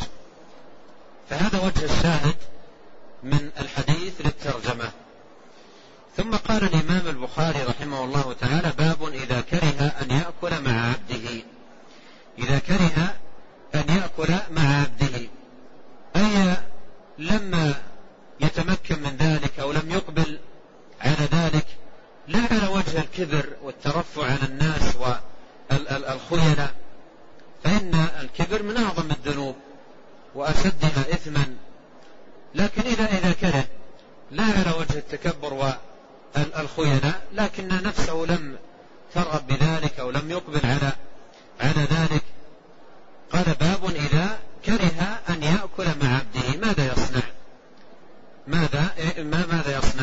فهذا وجه الشاهد من الحديث للترجمة. ثم قال الإمام البخاري رحمه الله تعالى: باب إذا كره أن يأكل مع عبده. إذا كره أن يأكل مع عبده، أي لما يتمكن من ذلك أو لم يقبل على ذلك، لا على وجه الكبر والترفع على الناس والخيلاء، فإن الكبر من أعظم الذنوب وأشدها إثما. لكن إذا إذا كره لا على وجه التكبر والخيلاء، لكن نفسه لم ترغب بذلك أو لم يقبل على على ذلك، قال: باب إذا كره أن يأكل مع عبده ماذا يصنع؟ ماذا ما ماذا يصنع؟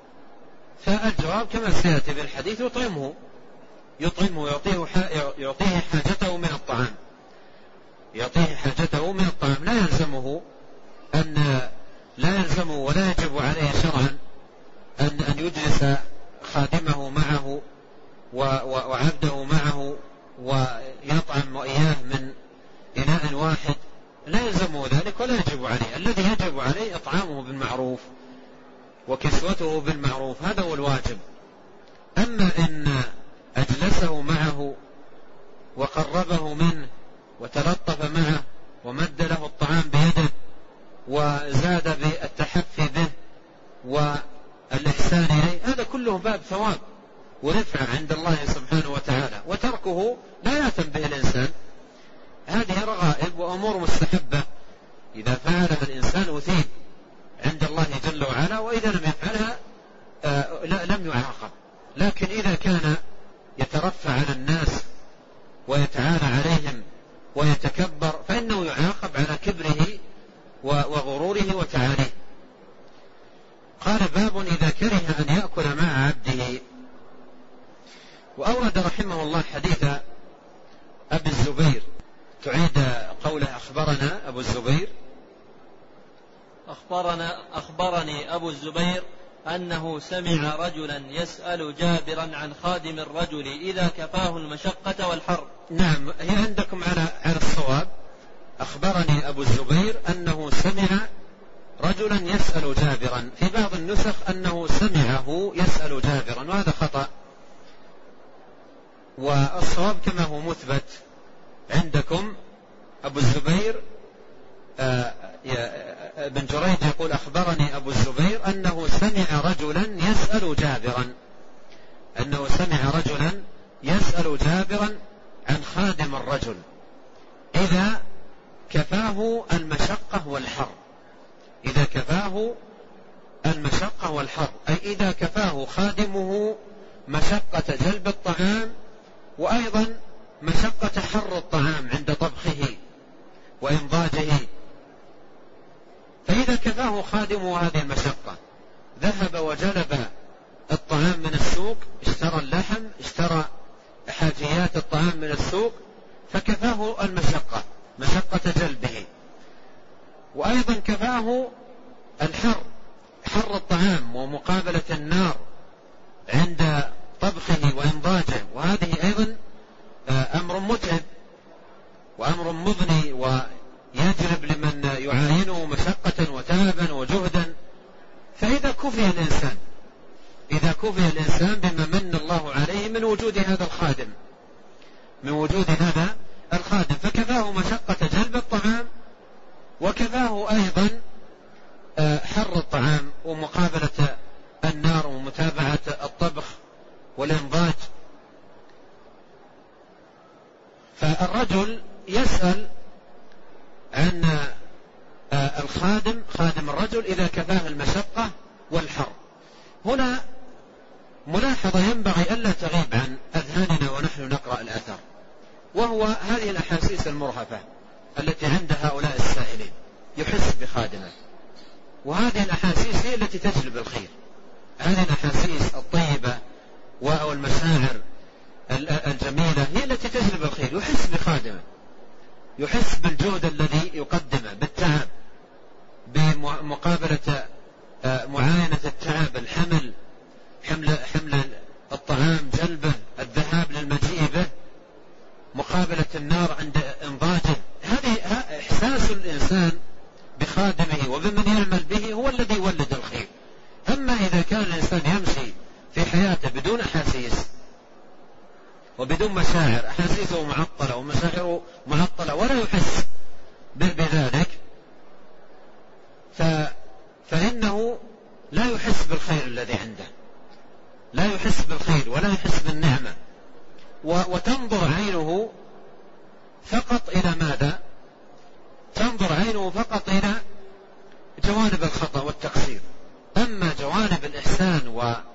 فالجواب كما سيأتي بالحديث: يطعمه يطعمه يعطيه يعطيه حاجته من الطعام يعطيه حاجته من الطعام لا يلزمه أن لا يلزمه ولا يجب عليه شرعا أن أن يجلس خادمه معه وعبده معه ويطعم وإياه من إناء واحد، لا يلزمه ذلك ولا يجب عليه. الذي يجب عليه إطعامه بالمعروف وكسوته بالمعروف، هذا هو الواجب. أما إن أجلسه معه وقربه منه وتلطف معه ومد له الطعام بيده وزاد بالتحفي به والإحسان إليه، هذا كله باب ثواب ورفعة عند الله سبحانه وتعالى، وتركه لا يأثم به الإنسان. هذه رغائب وأمور مستحبة إذا فعلها الإنسان أثيب عند الله جل وعلا، وإذا لم يفعلها آه لم يعاقب. لكن إذا كان يترفع على الناس ويتعالى عليهم ويتكبر فإنه يعاقب على كبره وغروره وتعاليه. قال: باب إذا كره أن يأكل مع عبده. وأورد رحمه الله حديث أبي الزبير. تعيد قوله: أخبرنا أبو الزبير. أخبرنا أخبرني أبو الزبير أنه سمع رجلا يسأل جابرا عن خادم الرجل إذا كفاه المشقة والحر. نعم، هي عندكم على على الصواب. أخبرني أبو الزبير أنه سمع رجلا يسأل جابرا، في بعض النسخ أنه سمعه يسأل جابرا، وهذا خطأ. والصواب كما هو مثبت عندكم: أبو الزبير آه ابن جريج يقول: أخبرني أبو الزبير أنه سمع رجلا يسأل جابرا أنه سمع رجلا يسأل جابرا عن خادم الرجل إذا كفاه المشقة والحر. إذا كفاه المشقة والحر أي إذا كفاه خادمه مشقة جلب الطعام وأيضا مشقة حر الطعام عند طبخه وإنضاجه. فإذا كفاه خادمه هذه المشقة ذهب وجلب الطعام من السوق، اشترى اللحم، اشترى حاجيات الطعام من السوق، فكفاه المشقة، مشقة جلبه، وأيضا كفاه الحر، حر الطعام ومقابلة النار عند طبخه وإنضاجه، وهذه أيضا أمر متعب وأمر مضني ويجلب لمن يعاينه مشقة وتعبا وجهدا. فإذا كفي الإنسان إذا كفي الإنسان بما من الله عليه من وجود هذا الخادم من وجود هذا الخادم فكفاه مشقة جلب الطعام، وكفاه أيضا حر الطعام ومقابلة النار ومتابعة الطبخ والإنضاج. فالرجل يسأل عن الخادم خادم الرجل إذا كفاه المشقة والحر. هنا ملاحظة ينبغي ألا تغيب عن أذهاننا ونحن نقرأ الأثر، وهو هذه الأحاسيس المرهفة التي عند هؤلاء السائلين، يحس بخادمه، وهذه الأحاسيس هي التي تجلب الخير. هذه الأحاسيس الطيبة والمشاعر الجميلة هي التي تجلب الخير. يحس بخادمه، يحس بالجهد الذي يقدمه، بالتعب، بمقابلة معاينة التعب، الحمل حمل, حمل الطعام، جلبه، الذهاب للمجيء به، مقابلة النار عند إنضاجه. هذه إحساس الإنسان بخادمه وبمن يعمل به هو الذي يولد الخير. أما إذا كان الإنسان يمشي في حياته بدون أحاسيس وبدون مشاعر، أحاسيسه معطلة ومشاعره معطلة ولا يحس بذلك، فإنه لا يحس بالخير الذي عنده، لا يحس بالخير ولا يحس بالنعمة، وتنظر عينه فقط إلى ماذا؟ تنظر عينه فقط إلى جوانب الخطأ والتقصير. أما جوانب الإحسان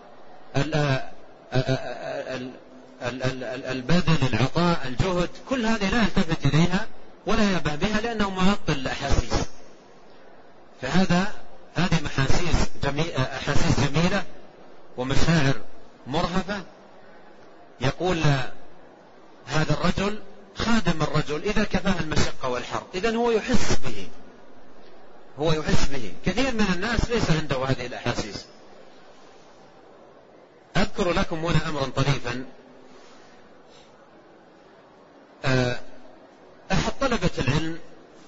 والبذل، العطاء، الجهد، كل هذه لا يلتفت إليها ولا يبه بها لأنه معطل الأحاسيس. فهذا هذه محاسيس جميل أحاسيس جميلة ومشاعر مرهفة. يقول هذا الرجل خادم الرجل إذا كفاه المشقة والحر، إذن هو يحس به هو يحس به كثير من الناس ليس عنده هذه الأحاسيس. أذكر لكم هنا أمرا طريفا. أحد طلبة العلم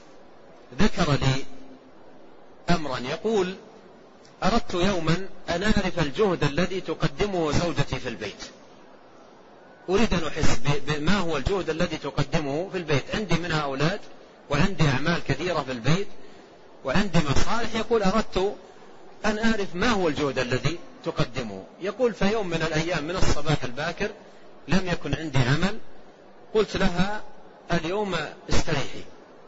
ذكر لي أمرا، يقول: أردت يوما أن أعرف الجهد الذي تقدمه زوجتي في البيت، أريد أن أحس بما هو الجهد الذي تقدمه في البيت، عندي منها أولاد وعندي أعمال كثيرة في البيت وعندي مصالح. يقول: أردت أن أعرف ما هو الجهد الذي تقدمه. يقول: في يوم من الأيام من الصباح الباكر لم يكن عندي عمل، قلت لها: اليوم استريحي،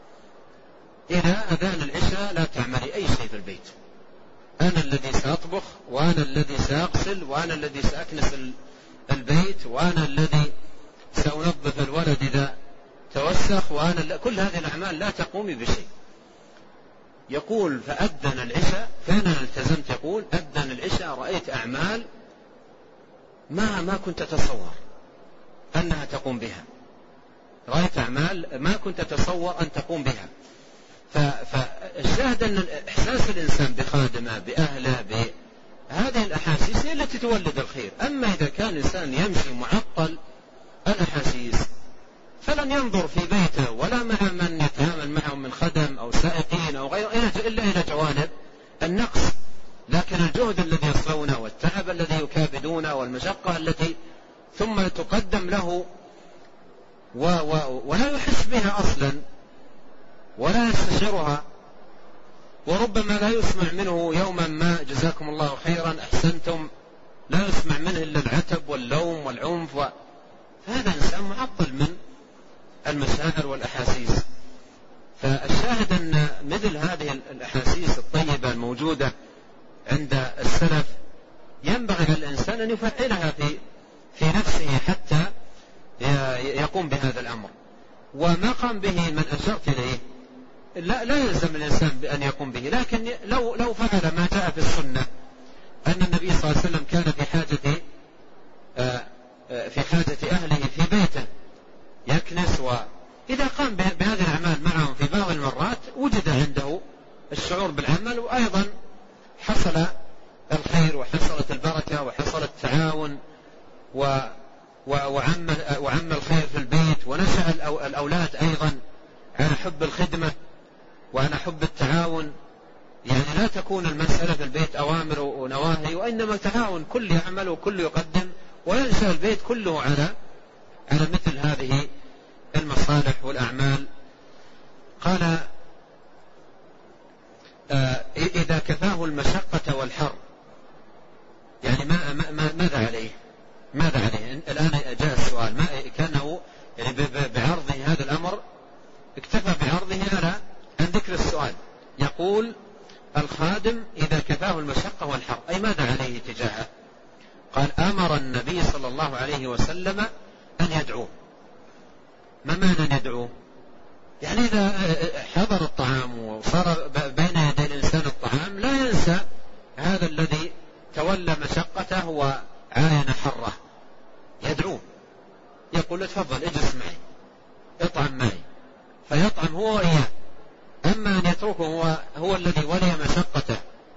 إلى أذان العشاء لا تعملي أي شيء في البيت، أنا الذي سأطبخ وأنا الذي سأغسل وأنا الذي سأكنس البيت وأنا الذي سأنظف الولد إذا توسخ، وأنا كل هذه الأعمال لا تقومي بشيء. يقول: فأذن العشاء، فأنا التزمت. يقول: أذن العشاء رأيت أعمال ما ما كنت أتصور أنها تقوم بها، رأيت أعمال ما كنت أتصور أن تقوم بها. فالشاهد أن إحساس الإنسان بخادمه، بأهله، بهذه الأحاسيس هي التي تولد الخير. أما إذا كان الإنسان يمشي معطل الأحاسيس فلن ينظر في بيته ولا مع من يتعامل معه من خدم أو سائقين أو غيره إلا إلى جوانب النقص، لكن الجهد الذي يصلونه والتعب الذي يكابدونه والمشقة التي ثم تقدم له و و ولا يحس بها أصلا ولا يستشعرها، وربما لا يسمع منه يوما ما جزاكم الله خيرا أحسنتم، لا يسمع منه إلا العتب واللوم والعنف، فهذا إنسان معطل من المشاعر والأحاسيس. فالشاهد أن مثل هذه الأحاسيس الطيبة الموجودة عند السلف ينبغي للإنسان أن يفعلها في في نفسه حتى يقوم بهذا الأمر. وما قام به من أشرت إليه لا, لا يلزم الإنسان بأن يقوم به، لكن لو, لو فعل ما جاء في السنة أن النبي صلى الله عليه وسلم كان في حاجة في حاجة أهله في بيته يكنس، وإذا قام بهذه الأعمال معهم في بعض المرات وجد عنده الشعور بالعمل، وأيضا حصل الخير وحصلت البركة وحصل التعاون وعم وعم الخير في البيت، ونشأ الأولاد أيضا على حب الخدمة وعلى حب التعاون. يعني لا تكون المسألة في البيت أوامر ونواهي، وإنما تعاون، كل يعمل وكل يقدم، وينشأ البيت كله على على مثل هذه المصالح والأعمال. قال آه إذا كفاه المشقة والحر، يعني ما ما ماذا عليه؟ ماذا عليه؟ الآن جاء السؤال، ما كانه يعني بعرضه هذا الأمر اكتفى بعرضه على عن ذكر السؤال. يقول الخادم إذا كفاه المشقة والحر، أي ماذا عليه تجاهه؟ قال أمر النبي صلى الله عليه وسلم أن يدعوه. ما معنى أن يدعوه؟ يعني إذا حضر الطعام وصار بين يدي الإنسان الطعام لا ينسى هذا الذي تولى مشقته وعاين حره، يدعوه، يقول له تفضل اجلس معي اطعم معي، فيطعم هو وإياه. أما أن يتركه هو, هو الذي ولي مشقته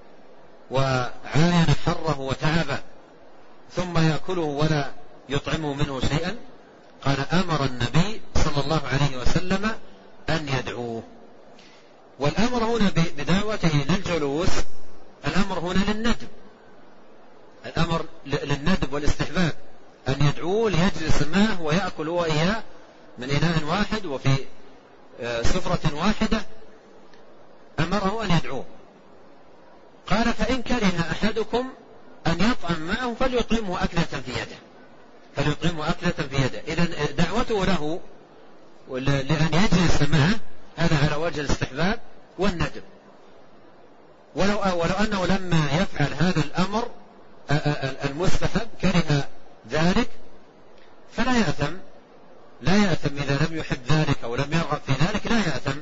وعاين حره وتعبه ثم يأكله ولا يطعمه منه شيئا، قال أمر النبي صلى الله عليه وسلم أن يدعوه. والأمر هنا بدعوته للجلوس، الأمر هنا للندب، الأمر للندب والاستحباب، أن يدعوه ليجلس معه ويأكل هو إياه من إناء واحد وفي سفرة واحدة، أمره أن يدعوه. قال فإن كره أحدكم أن يطعم معه فليطعمه أكلة في يده، فليطعمه أكلة في يده. إذن دعوته له لأن يجلس معه هذا على وجه الاستحباب والندب، ولو, ولو أنه لما يفعل هذا الأمر المستحب كره ذلك فلا يأثم، لا يأثم إذا لم يحب ذلك أو لم يرغب في ذلك لا يأثم،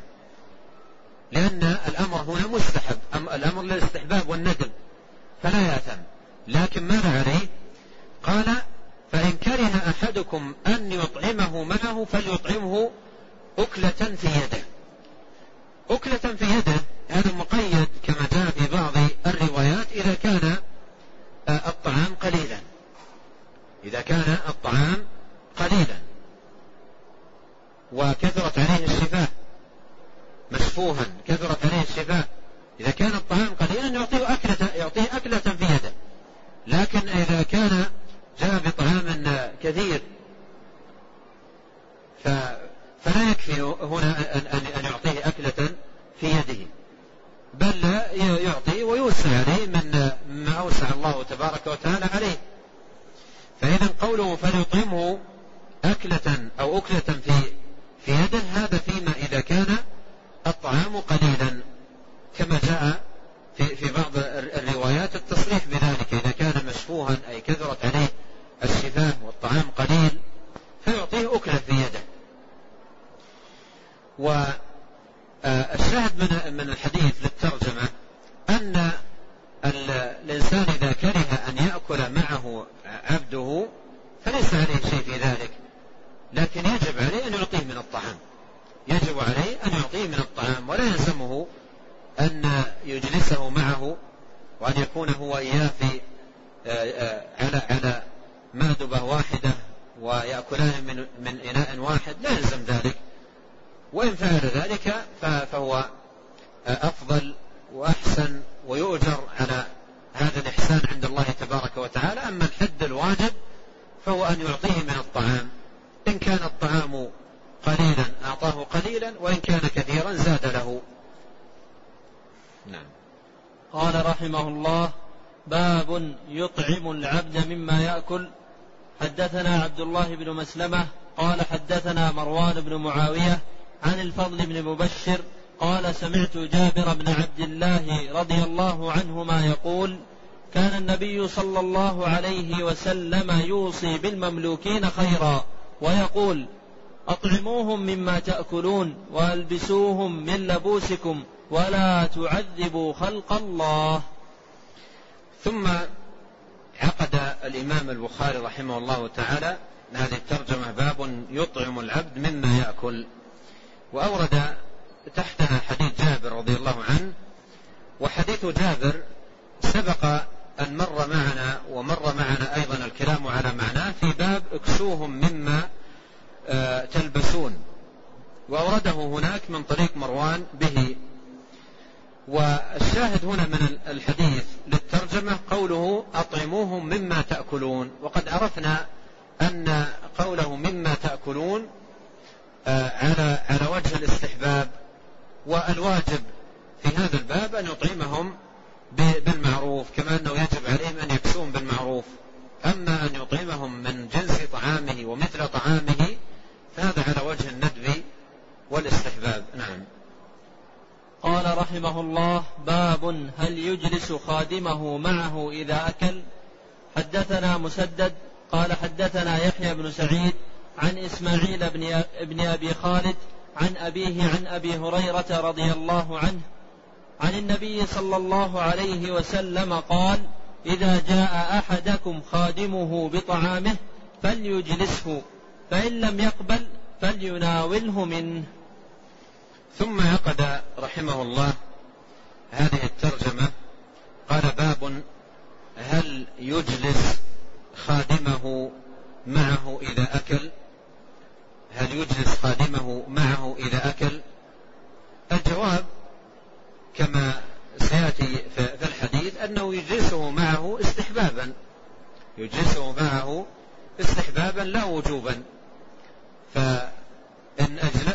لأن الأمر هنا مستحب، الأمر للاستحباب والندب فلا يأثم. لكن ماذا عليه؟ قال فإن كره أحدكم أن يطعمه معه فليطعمه أكلة في يده. أكلة في يده هذا مقيد كما جاء في بعض الروايات إذا كان الطعام قليلا، إذا كان الطعام قليلا وكثرت عليه الشفاه، مشفوها كثرت عليه الشفاه، إذا كان الطعام قليلا يعطيه أكلة, يعطيه أكلة في يده. لكن إذا كان جاء بطعام كثير فلا يكفي هنا أن يعطيه أكلة في يده، بل يعطيه ويوسع عليه من ما أوسع الله تبارك وتعالى عليه. فإذا قوله فليطعمه أكلة أو أكلة في في يده هذا فيما إذا كان الطعام قليلا، كما جاء في في بعض الروايات التصريح بذلك، إذا كان مشفوها أي كثرت عليه الشفاه والطعام قليل فيعطيه أكلة في يده. والشاهد من من الحديث للترجمة أن الإنسان إذا كره أن يأكل معه عبده فليس عليه شيء في ذلك، لكن يجب عليه أن يعطيه من الطعام، يجب عليه أن يعطيه من الطعام، ولا يلزمه أن يجلسه معه وأن يكون هو إياه في على على مأدبة واحدة ويأكلان من من إناء واحد، لا يلزم ذلك. وإن فعل ذلك فهو أفضل وأحسن ويؤجر على هذا الإحسان عند الله تبارك وتعالى. أما الحد الواجب فهو أن يعطيه من الطعام، إن كان الطعام قليلا أعطاه قليلا، وإن كان كثيرا زاد له. نعم. قال رحمه الله باب يطعم العبد مما يأكل. حدثنا عبد الله بن مسلمة قال حدثنا مروان بن معاوية عن الفضل بن مبشر قال سمعت جابر بن عبد الله رضي الله عنهما يقول كان النبي صلى الله عليه وسلم يوصي بالمملوكين خيرا ويقول أطعموهم مما تأكلون وألبسوهم من لبوسكم ولا تعذبوا خلق الله. ثم عقد الإمام البخاري رحمه الله تعالى هذه الترجمة باب يطعم العبد مما يأكل، وأورد تحتها حديث جابر رضي الله عنه. وحديث جابر سبق أن مر معنا ومر معنا أيضا الكلام على معناه في باب اكسوهم مما تلبسون، وأورده هناك من طريق مروان به. والشاهد هنا من الحديث للترجمة قوله أطعموهم مما تأكلون، وقد عرفنا أن قوله مما تأكلون على على وجه الاستحباب، والواجب في هذا الباب أن يطعمهم بالمعروف، كما أنه يجب عليهم أن يكسوهم بالمعروف. أما أن يطعمهم من جنس طعامه ومثل طعامه فهذا على وجه الندب والاستحباب. نعم. قال رحمه الله: باب هل يجلس خادمه معه إذا أكل. حدثنا مسدد قال حدثنا يحيى بن سعيد عن إسماعيل بن أبي خالد عن أبيه عن أبي هريرة رضي الله عنه عن النبي صلى الله عليه وسلم قال: إذا جاء أحدكم خادمه بطعامه فليجلسه، فإن لم يقبل فليناوله منه. ثم عقد رحمه الله هذه الترجمة قال: باب هل يجلس خادمه معه إذا أكل. هل يجلس خادمه معه إذا أكل؟ الجواب كما سيأتي في الحديث أنه يجلسه معه استحبابا، يجلسه معه استحبابا لا وجوبا. فإن أجل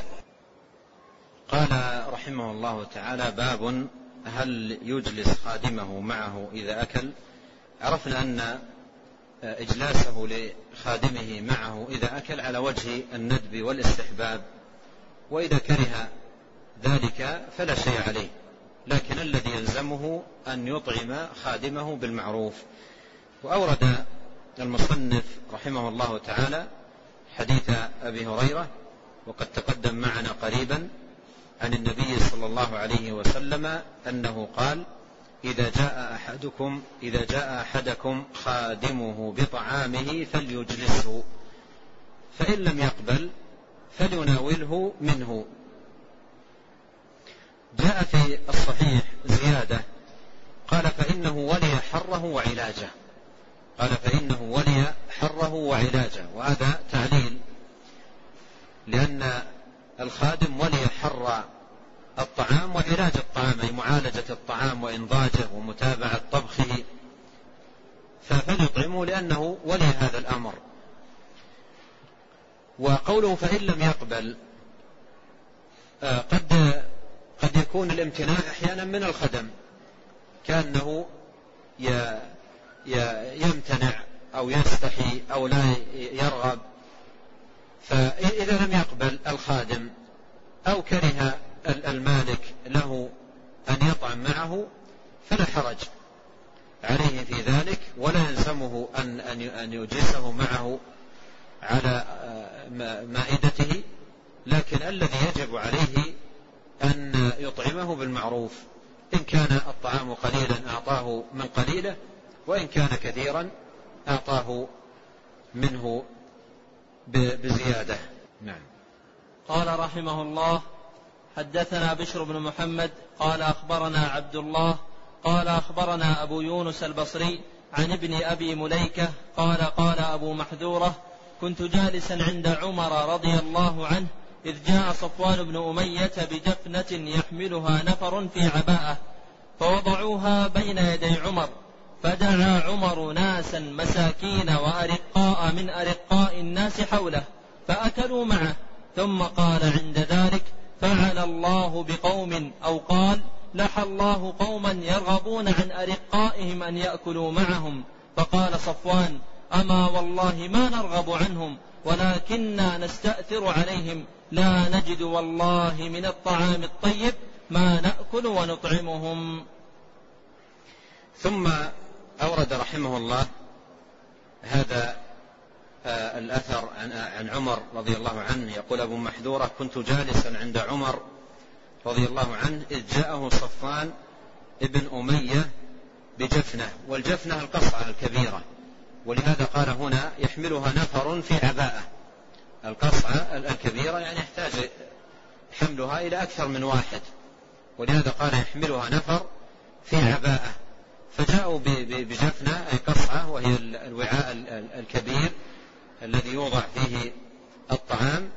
قال رحمه الله تعالى: باب هل يجلس خادمه معه إذا أكل. عرفنا أن إجلاسه لخادمه معه إذا أكل على وجه الندب والاستحباب، وإذا كره ذلك فلا شيء عليه، لكن الذي يلزمه أن يطعم خادمه بالمعروف. وأورد المصنف رحمه الله تعالى حديث أبي هريرة، وقد تقدم معنا قريبا عن النبي صلى الله عليه وسلم أنه قال: إذا جاء أحدكم إذا جاء أحدكم خادمه بطعامه فليجلسه، فإن لم يقبل فليناوله منه. جاء في الصحيح زيادة قال: فإنه ولي حره وعلاجه. قال: فإنه ولي حره وعلاجه، وهذا تعليل، لأن الخادم ولي حر الطعام وعلاج الطعام، أي معالجة الطعام وإنضاجه ومتابعة طبخه، فليطعمه لأنه ولي هذا الأمر. وقوله فإن لم يقبل قد قد يكون الامتناع أحيانا من الخدم، كأنه يمتنع أو يستحي أو لا يرغب. فإذا لم يقبل الخادم أو كره المالك له أن يطعم معه فلا حرج عليه في ذلك، ولا يلزمه أن أن يجلسه معه على مائدته، لكن الذي يجب عليه أن يطعمه بالمعروف. إن كان الطعام قليلا أعطاه من قليله، وإن كان كثيرا أعطاه منه بزيادة. نعم. قال رحمه الله: حدثنا بشر بن محمد قال أخبرنا عبد الله قال أخبرنا أبو يونس البصري عن ابن أبي مليكة قال: قال أبو محذورة: كنت جالسا عند عمر رضي الله عنه إذ جاء صفوان بن أمية بجفنة يحملها نفر في عباءة، فوضعوها بين يدي عمر، فدعا عمر ناسا مساكين وأرقاء من أرقاء الناس حوله فأكلوا معه، ثم قال عند ذلك: فعل الله بقوم، أو قال: لحى الله قوما يرغبون عن أرقائهم أن يأكلوا معهم. فقال صفوان: أما والله ما نرغب عنهم، ولكننا نستأثر عليهم، لا نجد والله من الطعام الطيب ما نأكل ونطعمهم. ثم أورد رحمه الله هذا آه الأثر عن, عن عمر رضي الله عنه. يقول أبو محذورة: كنت جالسا عند عمر رضي الله عنه إذ جاءه صفوان ابن أمية بجفنة، والجفنة القصعة الكبيرة، ولهذا قال هنا يحملها نفر في عباءة. القصعة الكبيرة يعني يحتاج حملها إلى أكثر من واحد، ولهذا قال يحملها نفر في عباءة. فجاءوا بجفنة أي قصعة، وهي الوعاء الكبير الذي يوضع فيه الطعام،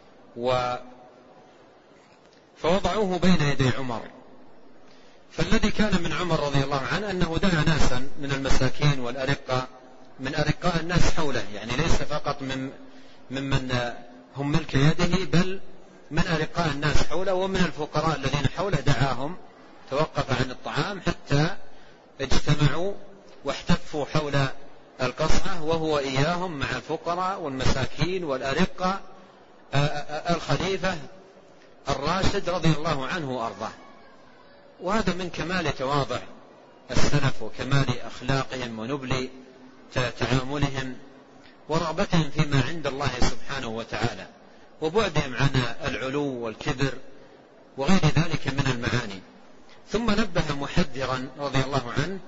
فوضعوه بين يدي عمر. فالذي كان من عمر رضي الله عنه أنه دعا ناسا من المساكين والأرقاء، من أرقاء الناس حوله، يعني ليس فقط من ممن هم ملك يده، بل من أرقاء الناس حوله ومن الفقراء الذين حوله، دعاهم، توقف عن الطعام حتى اجتمعوا واحتفوا حول القصعة، وهو إياهم مع الفقراء والمساكين والأرقاء، الخليفة الراشد رضي الله عنه وأرضاه. وهذا من كمال تواضع السلف وكمال أخلاقهم ونبل تعاملهم ورغبتهم فيما عند الله سبحانه وتعالى، وبعدهم عن العلو والكبر وغير ذلك من المعاني. ثم نبه محذرا رضي الله عنه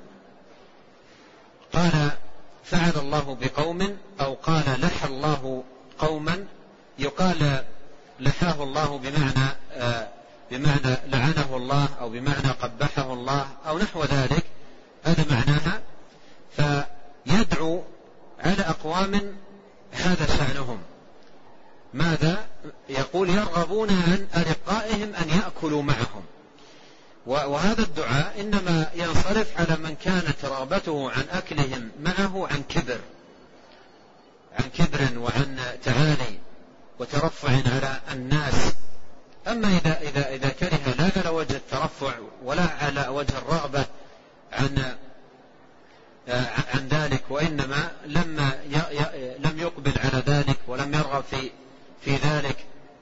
قال: فعل الله بقوم، أو قال لحى الله قوما، يقال لحاه الله بمعنى آه بمعنى لعنه الله، أو بمعنى قبحه الله، أو نحو ذلك، هذا معناها. فيدعو على أقوام هذا شأنهم، ماذا يقول؟ يرغبون عن أرقائهم أن يأكلوا معهم. وهذا الدعاء إنما ينصرف على من كانت رغبته عن أكلهم معه عن كبر عن كبر وعن تعالي وترفع على الناس. أما إذا, إذا, إذا كره لا على وجه الترفع ولا على وجه الرغبة عن عن ذلك، وإنما لما لم يقبل على ذلك ولم يرغب في في ذلك،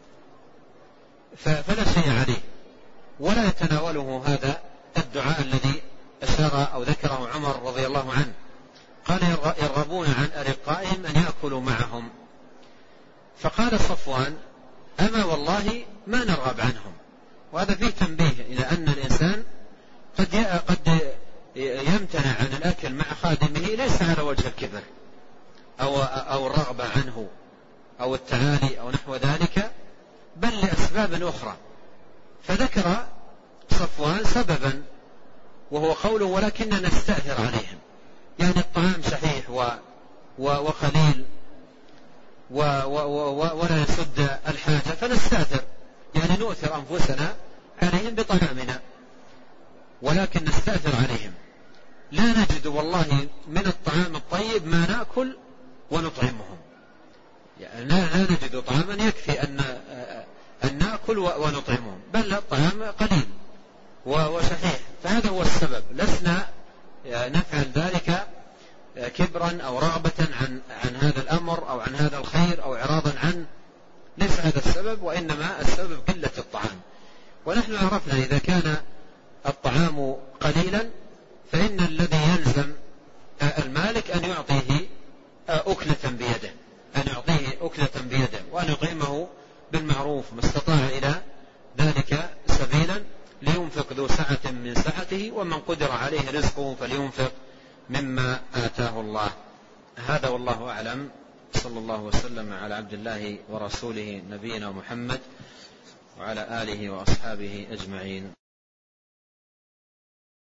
فلا شيء عليه، ولا يتناوله هذا الدعاء الذي أشار أو ذكره عمر رضي الله عنه. قال: يرغبون عن أرقائهم أن يأكلوا معهم. فقال صفوان: أما والله ما نرغب عنهم. وهذا فيه تنبيه إلى أن الإنسان قد قد يمتنع عن الأكل مع خادمه ليس على وجه الكبر أو أو الرغبة عنه أو التعالي أو نحو ذلك، بل لأسباب أخرى. فذكر صفوان سببا وهو قوله: ولكننا نستأثر عليهم، يعني الطعام شحيح و وقليل و و و ولا يسد الحاجة، فنستأثر، يعني نؤثر أنفسنا عليهم بطعامنا، ولكن نستأثر عليهم، لا نجد والله من الطعام الطيب ما نأكل ونطعمهم، يعني لا نجد طعاما يكفي أن أن نأكل ونطعمهم، بل الطعام قليل وشحيح. فهذا هو السبب، لسنا نفعل ذلك كبرا أو رغبة عن عن هذا الأمر أو عن هذا الخير أو إعراضا عنه، ليس هذا السبب، وإنما السبب قلة الطعام. ونحن عرفنا إذا كان الطعام قليلا فإن الذي يلزم المالك أن يعطيه أكلة بيده، أن يعطيه أكلة بيده وأن يطعمه بالمعروف ما استطاع إلى ذلك سبيلا، لينفق ذو سعة من سعته، ومن قدر عليه رزقه فلينفق مما آتاه الله. هذا والله أعلم. صلى الله وسلم على عبد الله ورسوله نبينا محمد وعلى آله وأصحابه أجمعين.